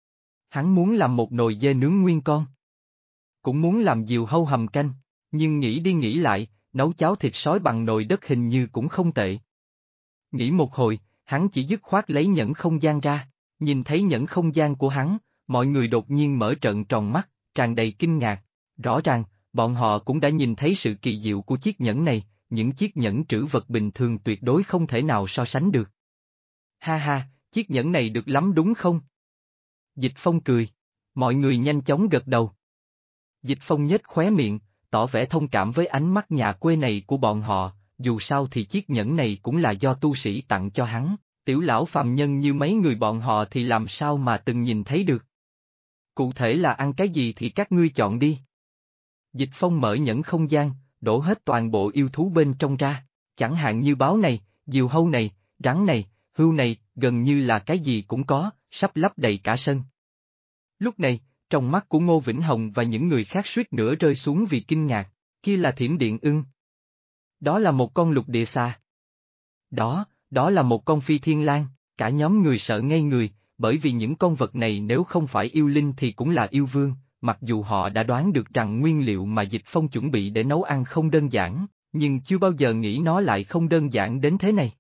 Hắn muốn làm một nồi dê nướng nguyên con. Cũng muốn làm diều hâu hầm canh, nhưng nghĩ đi nghĩ lại, nấu cháo thịt sói bằng nồi đất hình như cũng không tệ. Nghĩ một hồi, hắn chỉ dứt khoát lấy nhẫn không gian ra, nhìn thấy nhẫn không gian của hắn, mọi người đột nhiên mở trợn tròn mắt, tràn đầy kinh ngạc, rõ ràng, bọn họ cũng đã nhìn thấy sự kỳ diệu của chiếc nhẫn này, những chiếc nhẫn trữ vật bình thường tuyệt đối không thể nào so sánh được. Ha ha, chiếc nhẫn này được lắm đúng không? Dịch Phong cười, mọi người nhanh chóng gật đầu. Dịch Phong nhếch khóe miệng, tỏ vẻ thông cảm với ánh mắt nhà quê này của bọn họ, dù sao thì chiếc nhẫn này cũng là do tu sĩ tặng cho hắn, tiểu lão phàm nhân như mấy người bọn họ thì làm sao mà từng nhìn thấy được. Cụ thể là ăn cái gì thì các ngươi chọn đi. Dịch Phong mở nhẫn không gian, đổ hết toàn bộ yêu thú bên trong ra, chẳng hạn như báo này, diều hâu này, rắn này, hưu này, gần như là cái gì cũng có, sắp lấp đầy cả sân. Lúc này, trong mắt của Ngô Vĩnh Hồng và những người khác suýt nữa rơi xuống vì kinh ngạc, kia là thiểm điện ưng. Đó là một con lục địa xà. Đó là một con phi thiên lang, cả nhóm người sợ ngây người, bởi vì những con vật này nếu không phải yêu linh thì cũng là yêu vương, mặc dù họ đã đoán được rằng nguyên liệu mà Dịch Phong chuẩn bị để nấu ăn không đơn giản, nhưng chưa bao giờ nghĩ nó lại không đơn giản đến thế này.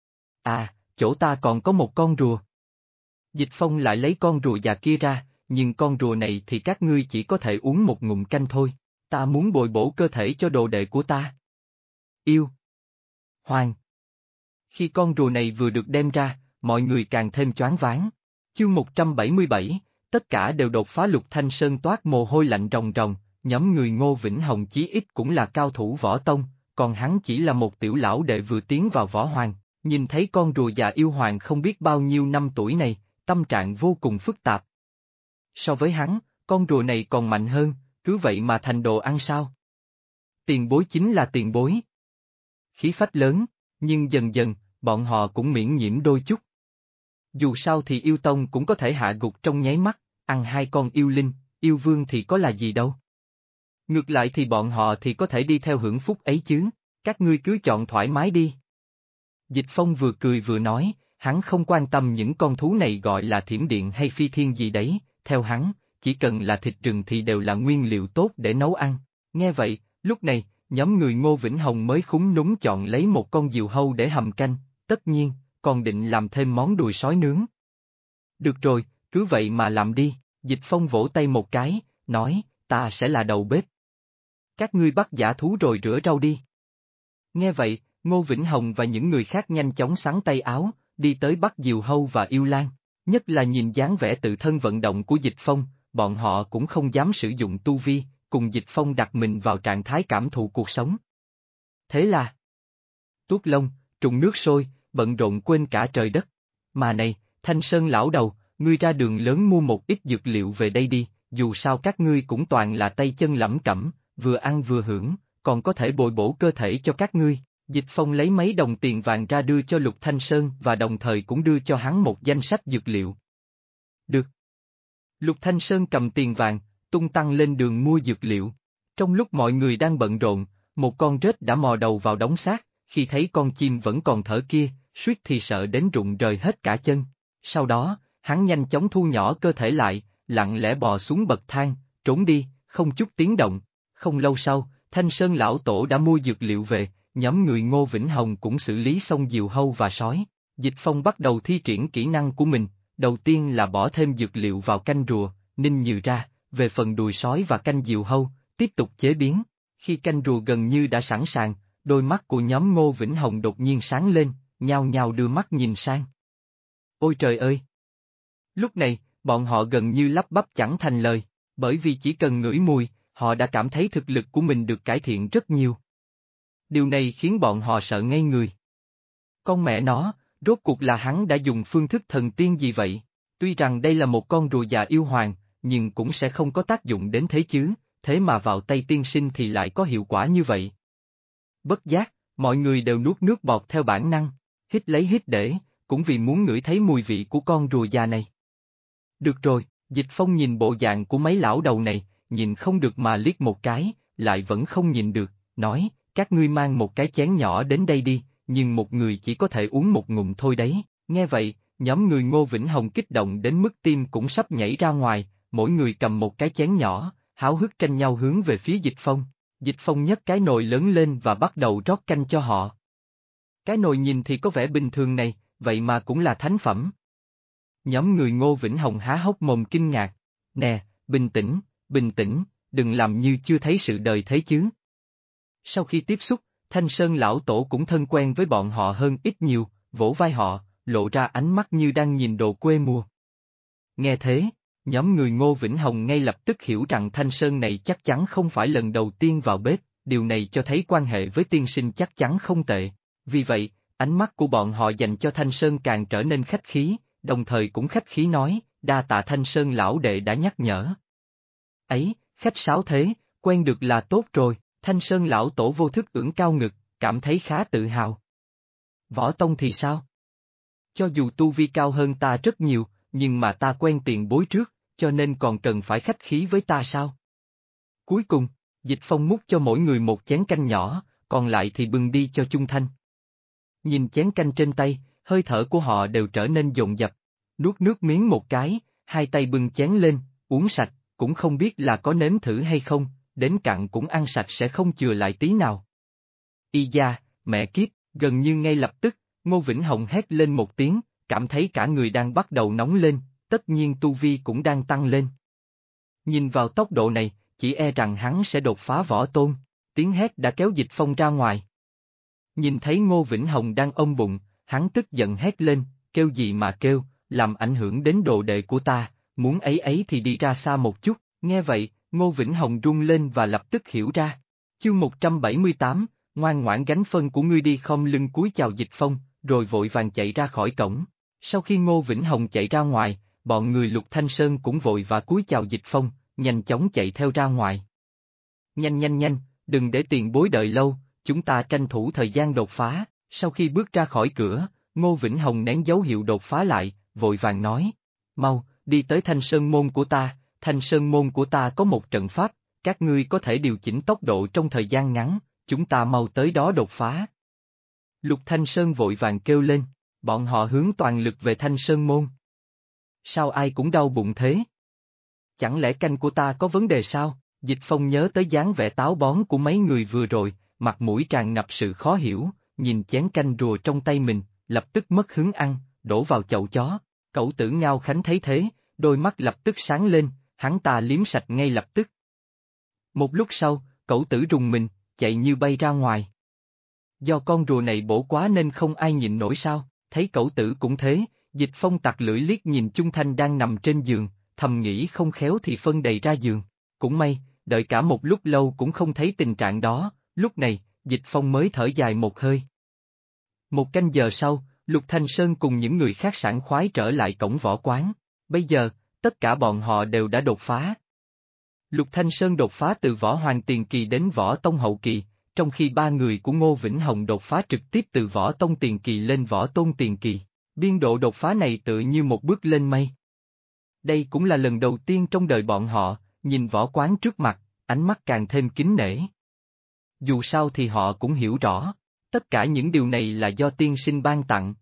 À, chỗ ta còn có một con rùa. Dịch Phong lại lấy con rùa già kia ra, nhưng con rùa này thì các ngươi chỉ có thể uống một ngụm canh thôi, ta muốn bồi bổ cơ thể cho đồ đệ của ta. Yêu. Hoàng. Khi con rùa này vừa được đem ra, mọi người càng thêm choáng váng. Chương 177, tất cả đều đột phá Lục Thanh Sơn toát mồ hôi lạnh ròng ròng, nhóm người Ngô Vĩnh Hồng chí ít cũng là cao thủ võ tông, còn hắn chỉ là một tiểu lão đệ vừa tiến vào võ hoàng, nhìn thấy con rùa già yêu hoàng không biết bao nhiêu năm tuổi này, tâm trạng vô cùng phức tạp. So với hắn, con rùa này còn mạnh hơn, cứ vậy mà thành đồ ăn sao? Tiền bối chính là tiền bối. Khí phách lớn, nhưng dần dần, bọn họ cũng miễn nhiễm đôi chút. Dù sao thì yêu tông cũng có thể hạ gục trong nháy mắt, ăn hai con yêu linh, yêu vương thì có là gì đâu. Ngược lại thì bọn họ thì có thể đi theo hưởng phúc ấy chứ, các ngươi cứ chọn thoải mái đi. Dịch Phong vừa cười vừa nói, hắn không quan tâm những con thú này gọi là thiểm điện hay phi thiên gì đấy, theo hắn, chỉ cần là thịt rừng thì đều là nguyên liệu tốt để nấu ăn. Nghe vậy, lúc này, nhóm người Ngô Vĩnh Hồng mới khúm núm chọn lấy một con diều hâu để hầm canh, tất nhiên, còn định làm thêm món đùi sói nướng. Được rồi, cứ vậy mà làm đi, Dịch Phong vỗ tay một cái, nói, ta sẽ là đầu bếp. Các ngươi bắt dã thú rồi rửa rau đi. Nghe vậy, Ngô Vĩnh Hồng và những người khác nhanh chóng xắn tay áo, đi tới bắt diều hâu và yêu lang, nhất là nhìn dáng vẻ tự thân vận động của Dịch Phong, bọn họ cũng không dám sử dụng tu vi, cùng Dịch Phong đặt mình vào trạng thái cảm thụ cuộc sống. Thế là, tuốt lông, trùng nước sôi, bận rộn quên cả trời đất. Mà này, Thanh Sơn lão đầu, ngươi ra đường lớn mua một ít dược liệu về đây đi, dù sao các ngươi cũng toàn là tay chân lẩm cẩm, vừa ăn vừa hưởng, còn có thể bồi bổ cơ thể cho các ngươi. Dịch Phong lấy mấy đồng tiền vàng ra đưa cho Lục Thanh Sơn và đồng thời cũng đưa cho hắn một danh sách dược liệu. Được. Lục Thanh Sơn cầm tiền vàng, tung tăng lên đường mua dược liệu. Trong lúc mọi người đang bận rộn, một con rết đã mò đầu vào đống xác, khi thấy con chim vẫn còn thở kia, suýt thì sợ đến rụng rời hết cả chân. Sau đó, hắn nhanh chóng thu nhỏ cơ thể lại, lặng lẽ bò xuống bậc thang, trốn đi, không chút tiếng động. Không lâu sau, Thanh Sơn lão tổ đã mua dược liệu về, nhóm người Ngô Vĩnh Hồng cũng xử lý xong diều hâu và sói. Dịch Phong bắt đầu thi triển kỹ năng của mình, đầu tiên là bỏ thêm dược liệu vào canh rùa, ninh nhừ ra, về phần đùi sói và canh diều hâu, tiếp tục chế biến. Khi canh rùa gần như đã sẵn sàng, đôi mắt của nhóm Ngô Vĩnh Hồng đột nhiên sáng lên, nhao nhao đưa mắt nhìn sang. Ôi trời ơi! Lúc này, bọn họ gần như lắp bắp chẳng thành lời, bởi vì chỉ cần ngửi mùi, họ đã cảm thấy thực lực của mình được cải thiện rất nhiều. Điều này khiến bọn họ sợ ngây người. Con mẹ nó, rốt cuộc là hắn đã dùng phương thức thần tiên gì vậy? Tuy rằng đây là một con rùa già yêu hoàng, nhưng cũng sẽ không có tác dụng đến thế chứ, thế mà vào tay tiên sinh thì lại có hiệu quả như vậy. Bất giác, mọi người đều nuốt nước bọt theo bản năng, hít lấy hít để, cũng vì muốn ngửi thấy mùi vị của con rùa già này. Được rồi, Dịch Phong nhìn bộ dạng của mấy lão đầu này, nhìn không được mà liếc một cái, lại vẫn không nhìn được, nói, các ngươi mang một cái chén nhỏ đến đây đi, nhưng một người chỉ có thể uống một ngụm thôi đấy. Nghe vậy, nhóm người Ngô Vĩnh Hồng kích động đến mức tim cũng sắp nhảy ra ngoài, mỗi người cầm một cái chén nhỏ, háo hức tranh nhau hướng về phía Dịch Phong. Dịch Phong nhấc cái nồi lớn lên và bắt đầu rót canh cho họ. Cái nồi nhìn thì có vẻ bình thường này, vậy mà cũng là thánh phẩm. Nhóm người Ngô Vĩnh Hồng há hốc mồm kinh ngạc. Nè, bình tĩnh, đừng làm như chưa thấy sự đời thế chứ. Sau khi tiếp xúc, Thanh Sơn lão tổ cũng thân quen với bọn họ hơn ít nhiều, vỗ vai họ, lộ ra ánh mắt như đang nhìn đồ quê mùa. Nghe thế, nhóm người Ngô Vĩnh Hồng ngay lập tức hiểu rằng Thanh Sơn này chắc chắn không phải lần đầu tiên vào bếp, điều này cho thấy quan hệ với tiên sinh chắc chắn không tệ. Vì vậy, ánh mắt của bọn họ dành cho Thanh Sơn càng trở nên khách khí, đồng thời cũng khách khí nói, đa tạ Thanh Sơn lão đệ đã nhắc nhở. Ấy, khách sáo thế, quen được là tốt rồi, Thanh Sơn lão tổ vô thức ưỡn cao ngực, cảm thấy khá tự hào. Võ tông thì sao? Cho dù tu vi cao hơn ta rất nhiều, nhưng mà ta quen tiền bối trước, cho nên còn cần phải khách khí với ta sao? Cuối cùng, Dịch Phong múc cho mỗi người một chén canh nhỏ, còn lại thì bưng đi cho Chung Thanh. Nhìn chén canh trên tay, hơi thở của họ đều trở nên dồn dập. Nuốt nước miếng một cái, hai tay bưng chén lên, uống sạch, cũng không biết là có nếm thử hay không, đến cạn cũng ăn sạch sẽ không chừa lại tí nào. Y da, mẹ kiếp, gần như ngay lập tức, Ngô Vĩnh Hồng hét lên một tiếng, cảm thấy cả người đang bắt đầu nóng lên, tất nhiên tu vi cũng đang tăng lên. Nhìn vào tốc độ này, chỉ e rằng hắn sẽ đột phá võ tôn, tiếng hét đã kéo Dịch Phong ra ngoài. Nhìn thấy Ngô Vĩnh Hồng đang ôm bụng, hắn tức giận hét lên, kêu gì mà kêu, làm ảnh hưởng đến đồ đệ của ta, muốn ấy thì đi ra xa một chút, nghe vậy, Ngô Vĩnh Hồng run lên và lập tức hiểu ra. Chương 178, ngoan ngoãn gánh phân của ngươi đi, khom lưng cúi chào Dịch Phong, rồi vội vàng chạy ra khỏi cổng. Sau khi Ngô Vĩnh Hồng chạy ra ngoài, bọn người Lục Thanh Sơn cũng vội và cúi chào Dịch Phong, nhanh chóng chạy theo ra ngoài. Nhanh, đừng để tiền bối đợi lâu, chúng ta tranh thủ thời gian đột phá. Sau khi bước ra khỏi cửa, Ngô Vĩnh Hồng nén dấu hiệu đột phá lại, vội vàng nói, mau, đi tới Thanh Sơn Môn của ta, Thanh Sơn Môn của ta có một trận pháp, các ngươi có thể điều chỉnh tốc độ trong thời gian ngắn, chúng ta mau tới đó đột phá. Lục Thanh Sơn vội vàng kêu lên, bọn họ hướng toàn lực về Thanh Sơn Môn. Sao ai cũng đau bụng thế? Chẳng lẽ canh của ta có vấn đề sao? Dịch Phong nhớ tới dáng vẻ táo bón của mấy người vừa rồi, mặt mũi tràn ngập sự khó hiểu, nhìn chén canh rùa trong tay mình, lập tức mất hứng ăn, đổ vào chậu chó. Cẩu Tử Ngao Khánh thấy thế, đôi mắt lập tức sáng lên, hắn ta liếm sạch ngay lập tức. Một lúc sau, Cẩu Tử rùng mình, chạy như bay ra ngoài. Do con rùa này bổ quá nên không ai nhịn nổi sao, thấy Cẩu Tử cũng thế, Dịch Phong tặc lưỡi liếc nhìn Chung Thanh đang nằm trên giường, thầm nghĩ không khéo thì phân đầy ra giường. Cũng may, đợi cả một lúc lâu cũng không thấy tình trạng đó, lúc này, Dịch Phong mới thở dài một hơi. Một canh giờ sau, Lục Thanh Sơn cùng những người khác sảng khoái trở lại cổng võ quán. Bây giờ, tất cả bọn họ đều đã đột phá. Lục Thanh Sơn đột phá từ võ hoàng tiền kỳ đến võ tông hậu kỳ, trong khi ba người của Ngô Vĩnh Hồng đột phá trực tiếp từ võ tông tiền kỳ lên võ tôn tiền kỳ. Biên độ đột phá này tựa như một bước lên mây. Đây cũng là lần đầu tiên trong đời bọn họ, nhìn võ quán trước mặt, ánh mắt càng thêm kính nể. Dù sao thì họ cũng hiểu rõ, tất cả những điều này là do tiên sinh ban tặng.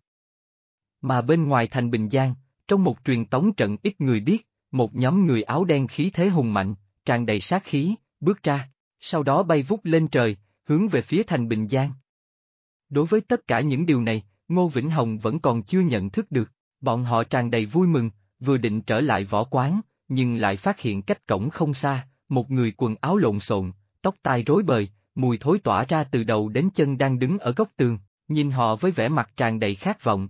Mà bên ngoài thành Bình Giang, trong một truyền tống trận ít người biết, một nhóm người áo đen khí thế hùng mạnh, tràn đầy sát khí, bước ra, sau đó bay vút lên trời, hướng về phía thành Bình Giang. Đối với tất cả những điều này, Ngô Vĩnh Hồng vẫn còn chưa nhận thức được, bọn họ tràn đầy vui mừng, vừa định trở lại võ quán, nhưng lại phát hiện cách cổng không xa, một người quần áo lộn xộn, tóc tai rối bời, mùi thối tỏa ra từ đầu đến chân đang đứng ở góc tường, nhìn họ với vẻ mặt tràn đầy khát vọng.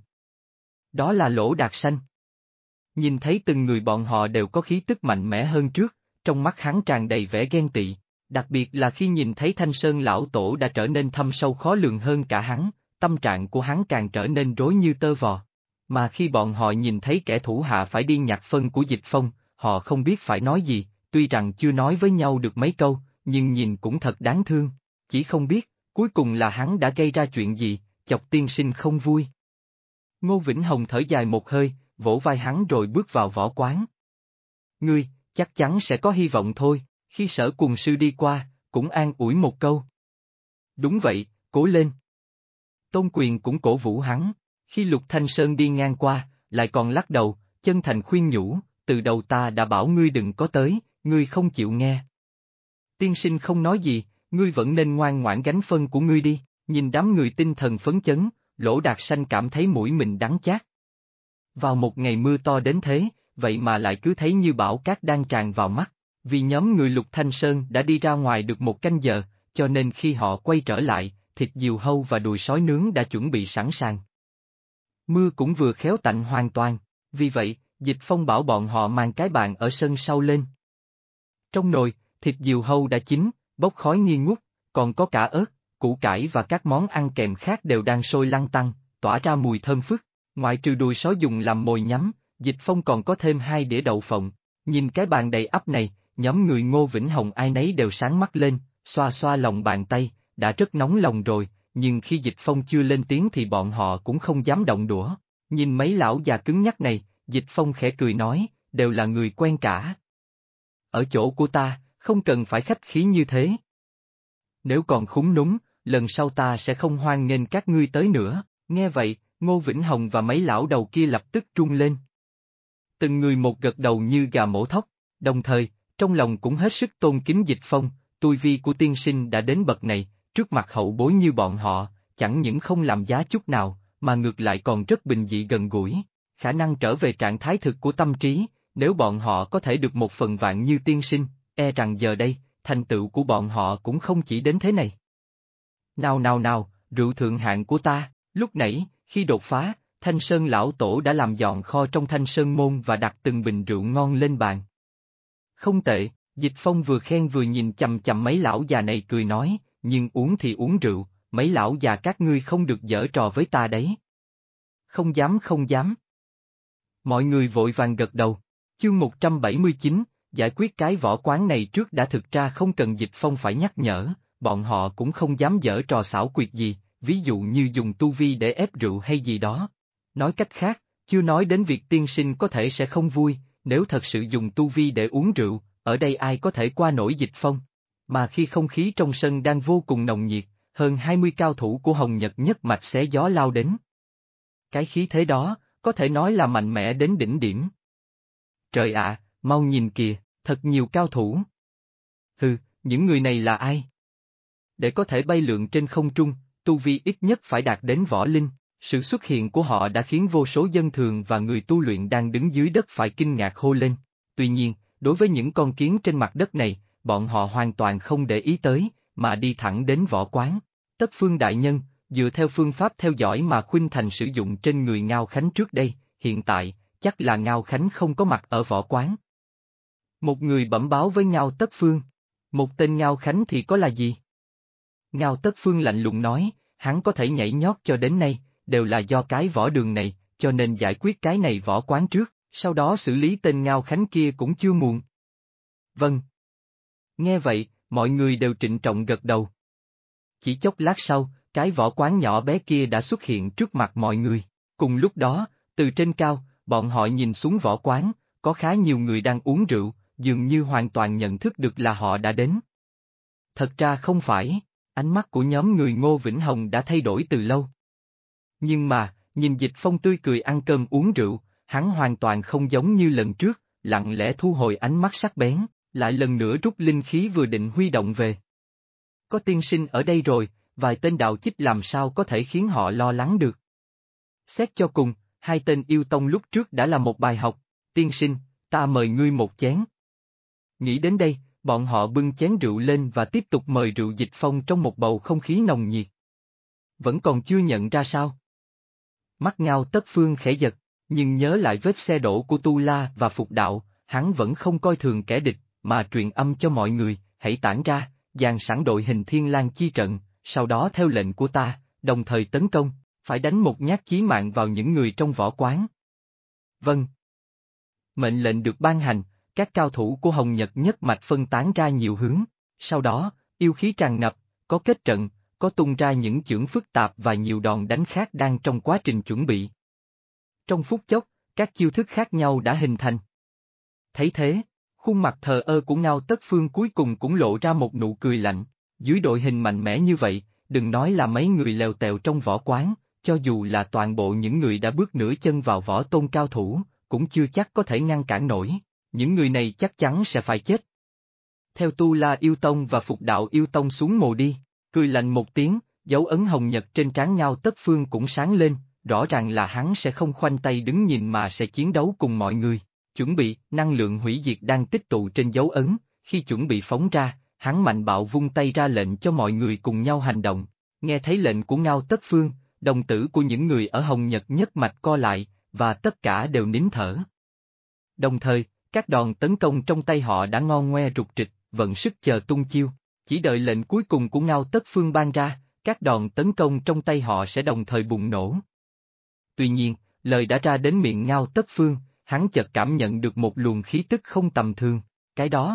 Đó là Lỗ Đạt Sanh. Nhìn thấy từng người bọn họ đều có khí tức mạnh mẽ hơn trước, trong mắt hắn tràn đầy vẻ ghen tị, đặc biệt là khi nhìn thấy Thanh Sơn lão tổ đã trở nên thâm sâu khó lường hơn cả hắn, tâm trạng của hắn càng trở nên rối như tơ vò. Mà khi bọn họ nhìn thấy kẻ thủ hạ phải đi nhặt phân của Dịch Phong, họ không biết phải nói gì, tuy rằng chưa nói với nhau được mấy câu, nhưng nhìn cũng thật đáng thương, chỉ không biết, cuối cùng là hắn đã gây ra chuyện gì, chọc tiên sinh không vui. Ngô Vĩnh Hồng thở dài một hơi, vỗ vai hắn rồi bước vào võ quán. Ngươi, chắc chắn sẽ có hy vọng thôi, khi Sở Cùng sư đi qua, cũng an ủi một câu. Đúng vậy, cố lên. Tôn Quyền cũng cổ vũ hắn, khi Lục Thanh Sơn đi ngang qua, lại còn lắc đầu, chân thành khuyên nhủ, từ đầu ta đã bảo ngươi đừng có tới, ngươi không chịu nghe. Tiên sinh không nói gì, ngươi vẫn nên ngoan ngoãn gánh phân của ngươi đi, nhìn đám người tinh thần phấn chấn, Lỗ Đạt Sanh cảm thấy mũi mình đắng chát. Vào một ngày mưa to đến thế, vậy mà lại cứ thấy như bão cát đang tràn vào mắt, vì nhóm người Lục Thanh Sơn đã đi ra ngoài được một canh giờ, cho nên khi họ quay trở lại, thịt diều hâu và đùi sói nướng đã chuẩn bị sẵn sàng. Mưa cũng vừa khéo tạnh hoàn toàn, vì vậy, Dịch Phong bảo bọn họ mang cái bàn ở sân sau lên. Trong nồi, thịt diều hâu đã chín, bốc khói nghi ngút, còn có cả ớt, củ cải và các món ăn kèm khác đều đang sôi lăn tăn, tỏa ra mùi thơm phức. Ngoại trừ đùi sói dùng làm mồi nhắm, Dịch Phong còn có thêm 2 đĩa đậu phộng. Nhìn cái bàn đầy ắp này, nhóm người Ngô Vĩnh Hồng ai nấy đều sáng mắt lên, xoa xoa lòng bàn tay, đã rất nóng lòng rồi, nhưng khi Dịch Phong chưa lên tiếng thì bọn họ cũng không dám động đũa. Nhìn mấy lão già cứng nhắc này, Dịch Phong khẽ cười nói, đều là người quen cả. Ở chỗ của ta, không cần phải khách khí như thế. Nếu còn khúm núm, lần sau ta sẽ không hoan nghênh các ngươi tới nữa. Nghe vậy, Ngô Vĩnh Hồng và mấy lão đầu kia lập tức trung lên. Từng người một gật đầu như gà mổ thóc, đồng thời, trong lòng cũng hết sức tôn kính Dịch Phong, tu vi của tiên sinh đã đến bậc này, trước mặt hậu bối như bọn họ, chẳng những không làm giá chút nào, mà ngược lại còn rất bình dị gần gũi, khả năng trở về trạng thái thực của tâm trí, nếu bọn họ có thể được một phần vạn như tiên sinh, e rằng giờ đây, thành tựu của bọn họ cũng không chỉ đến thế này. Nào nào nào, rượu thượng hạng của ta, lúc nãy, khi đột phá, Thanh Sơn lão tổ đã làm dọn kho trong Thanh Sơn môn và đặt từng bình rượu ngon lên bàn. Không tệ, Dịch Phong vừa khen vừa nhìn chằm chằm mấy lão già này cười nói, nhưng uống thì uống rượu, mấy lão già các ngươi không được giở trò với ta đấy. Không dám không dám. Mọi người vội vàng gật đầu. Chương 179, giải quyết cái võ quán này trước đã, thực ra không cần Dịch Phong phải nhắc nhở, bọn họ cũng không dám giở trò xảo quyệt gì, ví dụ như dùng tu vi để ép rượu hay gì đó. Nói cách khác, chưa nói đến việc tiên sinh có thể sẽ không vui, nếu thật sự dùng tu vi để uống rượu, ở đây ai có thể qua nổi Dịch Phong. Mà khi không khí trong sân đang vô cùng nồng nhiệt, hơn 20 cao thủ của Hồng Nhật nhất mạch xé gió lao đến. Cái khí thế đó, có thể nói là mạnh mẽ đến đỉnh điểm. Trời ạ, mau nhìn kìa, thật nhiều cao thủ. Hừ, những người này là ai? Để có thể bay lượn trên không trung, tu vi ít nhất phải đạt đến võ linh, sự xuất hiện của họ đã khiến vô số dân thường và người tu luyện đang đứng dưới đất phải kinh ngạc hô lên. Tuy nhiên, đối với những con kiến trên mặt đất này, bọn họ hoàn toàn không để ý tới, mà đi thẳng đến võ quán. Tất Phương đại nhân, dựa theo phương pháp theo dõi mà Khuynh Thành sử dụng trên người Ngao Khánh trước đây, hiện tại, chắc là Ngao Khánh không có mặt ở võ quán. Một người bẩm báo với Ngao Tất Phương. Một tên Ngao Khánh thì có là gì? Ngao Tất Phương lạnh lùng nói, hắn có thể nhảy nhót cho đến nay, đều là do cái võ đường này, cho nên giải quyết cái này võ quán trước, sau đó xử lý tên Ngao Khánh kia cũng chưa muộn. Vâng. Nghe vậy, mọi người đều trịnh trọng gật đầu. Chỉ chốc lát sau, cái võ quán nhỏ bé kia đã xuất hiện trước mặt mọi người. Cùng lúc đó, từ trên cao, bọn họ nhìn xuống võ quán, có khá nhiều người đang uống rượu, dường như hoàn toàn nhận thức được là họ đã đến. Thật ra không phải, ánh mắt của nhóm người Ngô Vĩnh Hồng đã thay đổi từ lâu. Nhưng mà, nhìn Dịch Phong tươi cười ăn cơm uống rượu, hắn hoàn toàn không giống như lần trước, lặng lẽ thu hồi ánh mắt sắc bén, lại lần nữa rút linh khí vừa định huy động về. Có tiên sinh ở đây rồi, vài tên đạo chích làm sao có thể khiến họ lo lắng được. Xét cho cùng, hai tên yêu tông lúc trước đã là một bài học, tiên sinh, ta mời ngươi một chén. Nghĩ đến đây, bọn họ bưng chén rượu lên và tiếp tục mời rượu Dịch Phong trong một bầu không khí nồng nhiệt. Vẫn còn chưa nhận ra sao? Mắt Ngao Tất Phương khẽ giật, nhưng nhớ lại vết xe đổ của Tu La và Phục Đạo, hắn vẫn không coi thường kẻ địch, mà truyền âm cho mọi người, hãy tản ra, dàn sẵn đội hình Thiên Lang chi trận, sau đó theo lệnh của ta, đồng thời tấn công, phải đánh một nhát chí mạng vào những người trong võ quán. Vâng. Mệnh lệnh được ban hành, các cao thủ của Hồng Nhật nhất mạch phân tán ra nhiều hướng, sau đó, yêu khí tràn ngập, có kết trận, có tung ra những chưởng phức tạp và nhiều đòn đánh khác đang trong quá trình chuẩn bị. Trong phút chốc, các chiêu thức khác nhau đã hình thành. Thấy thế, khuôn mặt thờ ơ của Ngao Tất Phương cuối cùng cũng lộ ra một nụ cười lạnh, dưới đội hình mạnh mẽ như vậy, đừng nói là mấy người lèo tèo trong võ quán, cho dù là toàn bộ những người đã bước nửa chân vào võ tôn cao thủ, cũng chưa chắc có thể ngăn cản nổi, những người này chắc chắn sẽ phải chết. Theo Tu La yêu tông và Phục Đạo yêu tông xuống mồ đi, cười lạnh một tiếng, dấu ấn hồng nhật trên trán Ngao Tất Phương cũng sáng lên, rõ ràng là hắn sẽ không khoanh tay đứng nhìn mà sẽ chiến đấu cùng mọi người. Chuẩn bị, năng lượng hủy diệt đang tích tụ trên dấu ấn, khi chuẩn bị phóng ra, hắn mạnh bạo vung tay ra lệnh cho mọi người cùng nhau hành động. Nghe thấy lệnh của Ngao Tất Phương, đồng tử của những người ở Hồng Nhật nhất mạch co lại, và tất cả đều nín thở. Đồng thời, các đòn tấn công trong tay họ đã ngon ngoe rục rịch, vận sức chờ tung chiêu, chỉ đợi lệnh cuối cùng của Ngao Tất Phương ban ra, các đòn tấn công trong tay họ sẽ đồng thời bùng nổ. Tuy nhiên, lời đã ra đến miệng Ngao Tất Phương, hắn chợt cảm nhận được một luồng khí tức không tầm thường, cái đó.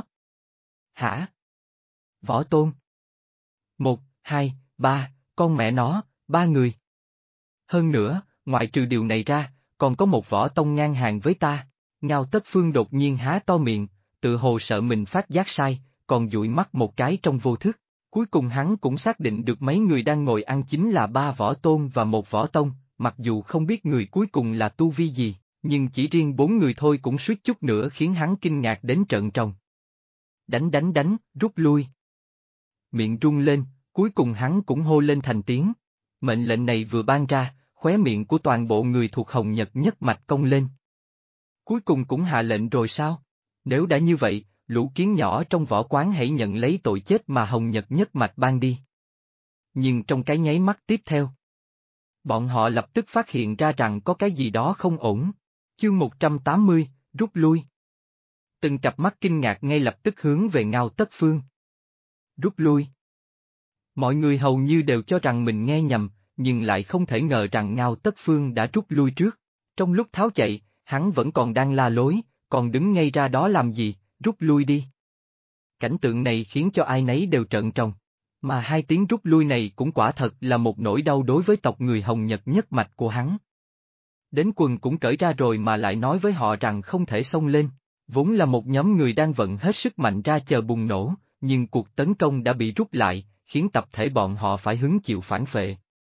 Hả? Võ Tôn? 1, 2, 3, con mẹ nó, 3 người. Hơn nữa, ngoại trừ điều này ra, còn có một võ tông ngang hàng với ta. Ngao Tất Phương đột nhiên há to miệng, tự hồ sợ mình phát giác sai, còn dụi mắt một cái trong vô thức. Cuối cùng hắn cũng xác định được mấy người đang ngồi ăn chính là 3 võ tôn và 1 võ tông, mặc dù không biết người cuối cùng là tu vi gì, nhưng chỉ riêng 4 người thôi cũng suýt chút nữa khiến hắn kinh ngạc đến trợn tròn. Đánh, rút lui. Miệng rung lên, cuối cùng hắn cũng hô lên thành tiếng. Mệnh lệnh này vừa ban ra, khóe miệng của toàn bộ người thuộc Hồng Nhật nhất mạch cong lên. Cuối cùng cũng hạ lệnh rồi sao? Nếu đã như vậy, lũ kiến nhỏ trong võ quán hãy nhận lấy tội chết mà Hồng Nhật nhất mạch ban đi. Nhưng trong cái nháy mắt tiếp theo, bọn họ lập tức phát hiện ra rằng có cái gì đó không ổn. Chương 180, rút lui. Từng cặp mắt kinh ngạc ngay lập tức hướng về Ngao Tất Phương. Rút lui. Mọi người hầu như đều cho rằng mình nghe nhầm, nhưng lại không thể ngờ rằng Ngao Tất Phương đã rút lui trước. Trong lúc tháo chạy, hắn vẫn còn đang la lối, còn đứng ngay ra đó làm gì, rút lui đi. Cảnh tượng này khiến cho ai nấy đều trợn tròn. Mà 2 tiếng rút lui này cũng quả thật là một nỗi đau đối với tộc người Hồng Nhật nhất mạch của hắn. Đến quần cũng cởi ra rồi mà lại nói với họ rằng không thể xông lên. Vốn là một nhóm người đang vận hết sức mạnh ra chờ bùng nổ, nhưng cuộc tấn công đã bị rút lại, khiến tập thể bọn họ phải hứng chịu phản phệ.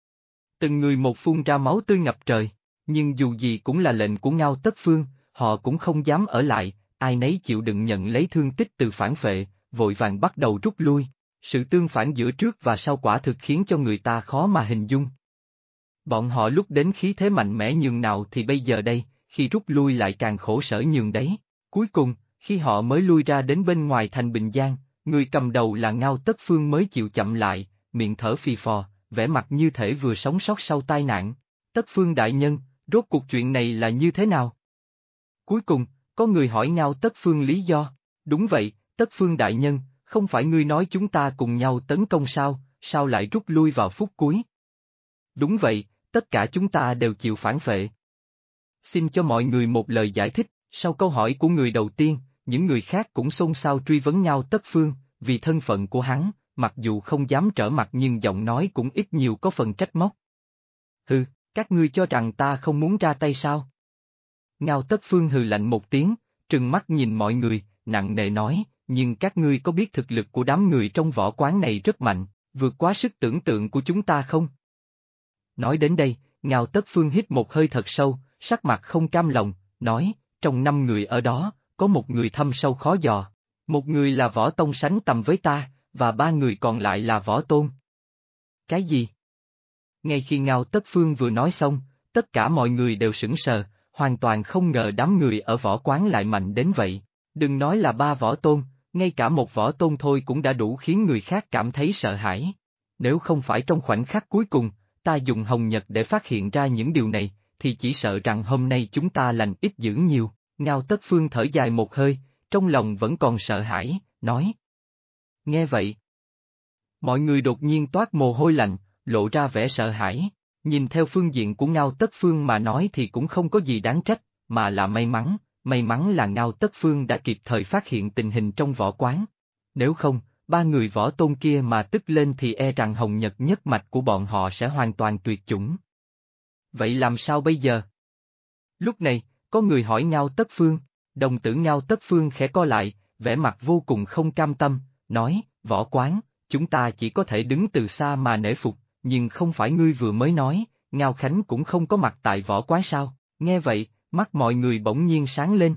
Từng người một phun ra máu tươi ngập trời, nhưng dù gì cũng là lệnh của Ngao Tất Phương, họ cũng không dám ở lại, ai nấy chịu đựng nhận lấy thương tích từ phản phệ, vội vàng bắt đầu rút lui. Sự tương phản giữa trước và sau quả thực khiến cho người ta khó mà hình dung. Bọn họ lúc đến khí thế mạnh mẽ nhường nào thì bây giờ đây, khi rút lui lại càng khổ sở nhường đấy. Cuối cùng, khi họ mới lui ra đến bên ngoài thành Bình Giang, người cầm đầu là Ngao Tất Phương mới chịu chậm lại, miệng thở phì phò, vẻ mặt như thể vừa sống sót sau tai nạn. Tất Phương đại nhân, rốt cuộc chuyện này là như thế nào? Cuối cùng, có người hỏi Ngao Tất Phương lý do. Đúng vậy, Tất Phương đại nhân, không phải ngươi nói chúng ta cùng nhau tấn công sao lại rút lui vào phút cuối? Đúng vậy, tất cả chúng ta đều chịu phản phệ. Xin cho mọi người một lời giải thích, sau câu hỏi của người đầu tiên, những người khác cũng xôn xao truy vấn nhau Tất Phương, vì thân phận của hắn, mặc dù không dám trở mặt nhưng giọng nói cũng ít nhiều có phần trách móc. Hừ, các ngươi cho rằng ta không muốn ra tay sao? Ngao Tất Phương hừ lạnh một tiếng, trừng mắt nhìn mọi người, nặng nề nói, nhưng các ngươi có biết thực lực của đám người trong võ quán này rất mạnh, vượt quá sức tưởng tượng của chúng ta không? Nói đến đây, Ngao Tất Phương hít một hơi thật sâu, sắc mặt không cam lòng, nói, trong 5 người ở đó, có một người thâm sâu khó dò, một người là võ tông sánh tầm với ta, và 3 người còn lại là võ tôn. Cái gì? Ngay khi Ngao Tất Phương vừa nói xong, tất cả mọi người đều sững sờ, hoàn toàn không ngờ đám người ở võ quán lại mạnh đến vậy. Đừng nói là 3 võ tôn, ngay cả một võ tôn thôi cũng đã đủ khiến người khác cảm thấy sợ hãi. Nếu không phải trong khoảnh khắc cuối cùng, ta dùng Hồng Nhật để phát hiện ra những điều này, thì chỉ sợ rằng hôm nay chúng ta lành ít dữ nhiều. Ngao Tất Phương thở dài một hơi, trong lòng vẫn còn sợ hãi, nói. Nghe vậy, mọi người đột nhiên toát mồ hôi lạnh, lộ ra vẻ sợ hãi. Nhìn theo phương diện của Ngao Tất Phương mà nói thì cũng không có gì đáng trách, mà là may mắn là Ngao Tất Phương đã kịp thời phát hiện tình hình trong võ quán. Nếu không, 3 người võ tôn kia mà tức lên thì e rằng Hồng Nhật nhất mạch của bọn họ sẽ hoàn toàn tuyệt chủng. Vậy làm sao bây giờ? Lúc này, có người hỏi Ngao Tất Phương, đồng tử Ngao Tất Phương khẽ co lại, vẻ mặt vô cùng không cam tâm, nói, võ quán, chúng ta chỉ có thể đứng từ xa mà nể phục, nhưng không phải ngươi vừa mới nói, Ngao Khánh cũng không có mặt tại võ quán sao? Nghe vậy, mắt mọi người bỗng nhiên sáng lên.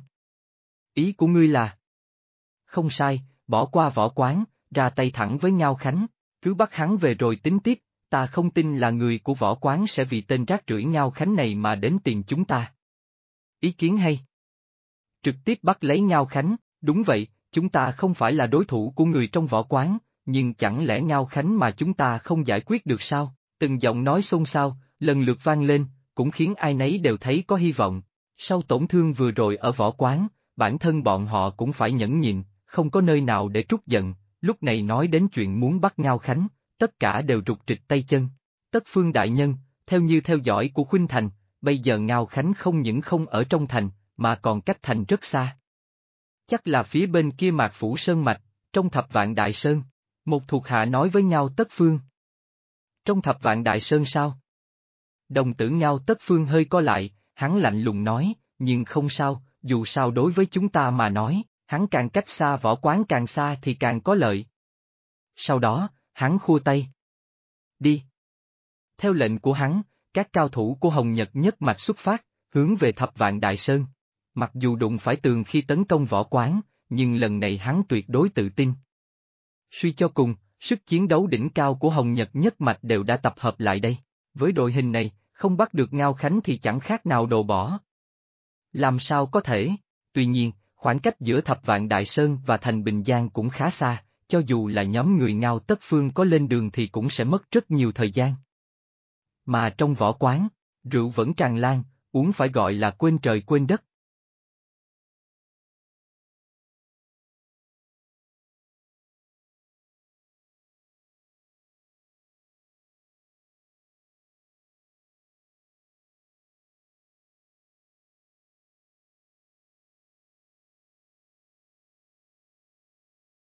Ý của ngươi là? Không sai, bỏ qua võ quán, ra tay thẳng với Ngao Khánh, cứ bắt hắn về rồi tính tiếp, ta không tin là người của võ quán sẽ vì tên rác rưởi Ngao Khánh này mà đến tìm chúng ta. Ý kiến hay. Trực tiếp bắt lấy Ngao Khánh, đúng vậy, chúng ta không phải là đối thủ của người trong võ quán, nhưng chẳng lẽ Ngao Khánh mà chúng ta không giải quyết được sao? Từng giọng nói xôn xao, lần lượt vang lên, cũng khiến ai nấy đều thấy có hy vọng. Sau tổn thương vừa rồi ở võ quán, bản thân bọn họ cũng phải nhẫn nhịn, không có nơi nào để trút giận, lúc này nói đến chuyện muốn bắt Ngao Khánh, tất cả đều rụt rịch tay chân. Tất Phương đại nhân, theo dõi của Khuynh Thành, bây giờ Ngao Khánh không những không ở trong thành, mà còn cách thành rất xa. Chắc là phía bên kia Mạc Phủ Sơn Mạch, trong Thập Vạn Đại Sơn. Một thuộc hạ nói với Ngao Tất Phương. Trong Thập Vạn Đại Sơn sao? Đồng tử Ngao Tất Phương hơi co lại, Hắn lạnh lùng nói, nhưng không sao, dù sao đối với chúng ta mà nói, hắn càng cách xa võ quán càng xa thì càng có lợi. Sau đó, hắn khua tay. Đi. Theo lệnh của hắn, các cao thủ của Hồng Nhật nhất mạch xuất phát, hướng về Thập Vạn Đại Sơn. Mặc dù đụng phải tường khi tấn công võ quán, nhưng lần này hắn tuyệt đối tự tin. Suy cho cùng, sức chiến đấu đỉnh cao của Hồng Nhật nhất mạch đều đã tập hợp lại đây. Với đội hình này, không bắt được Ngao Khánh thì chẳng khác nào đồ bỏ. Làm sao có thể? Tuy nhiên, khoảng cách giữa Thập Vạn Đại Sơn và thành Bình Giang cũng khá xa, cho dù là nhóm người Ngao Tất Phương có lên đường thì cũng sẽ mất rất nhiều thời gian. Mà trong võ quán, rượu vẫn tràn lan, uống phải gọi là quên trời quên đất.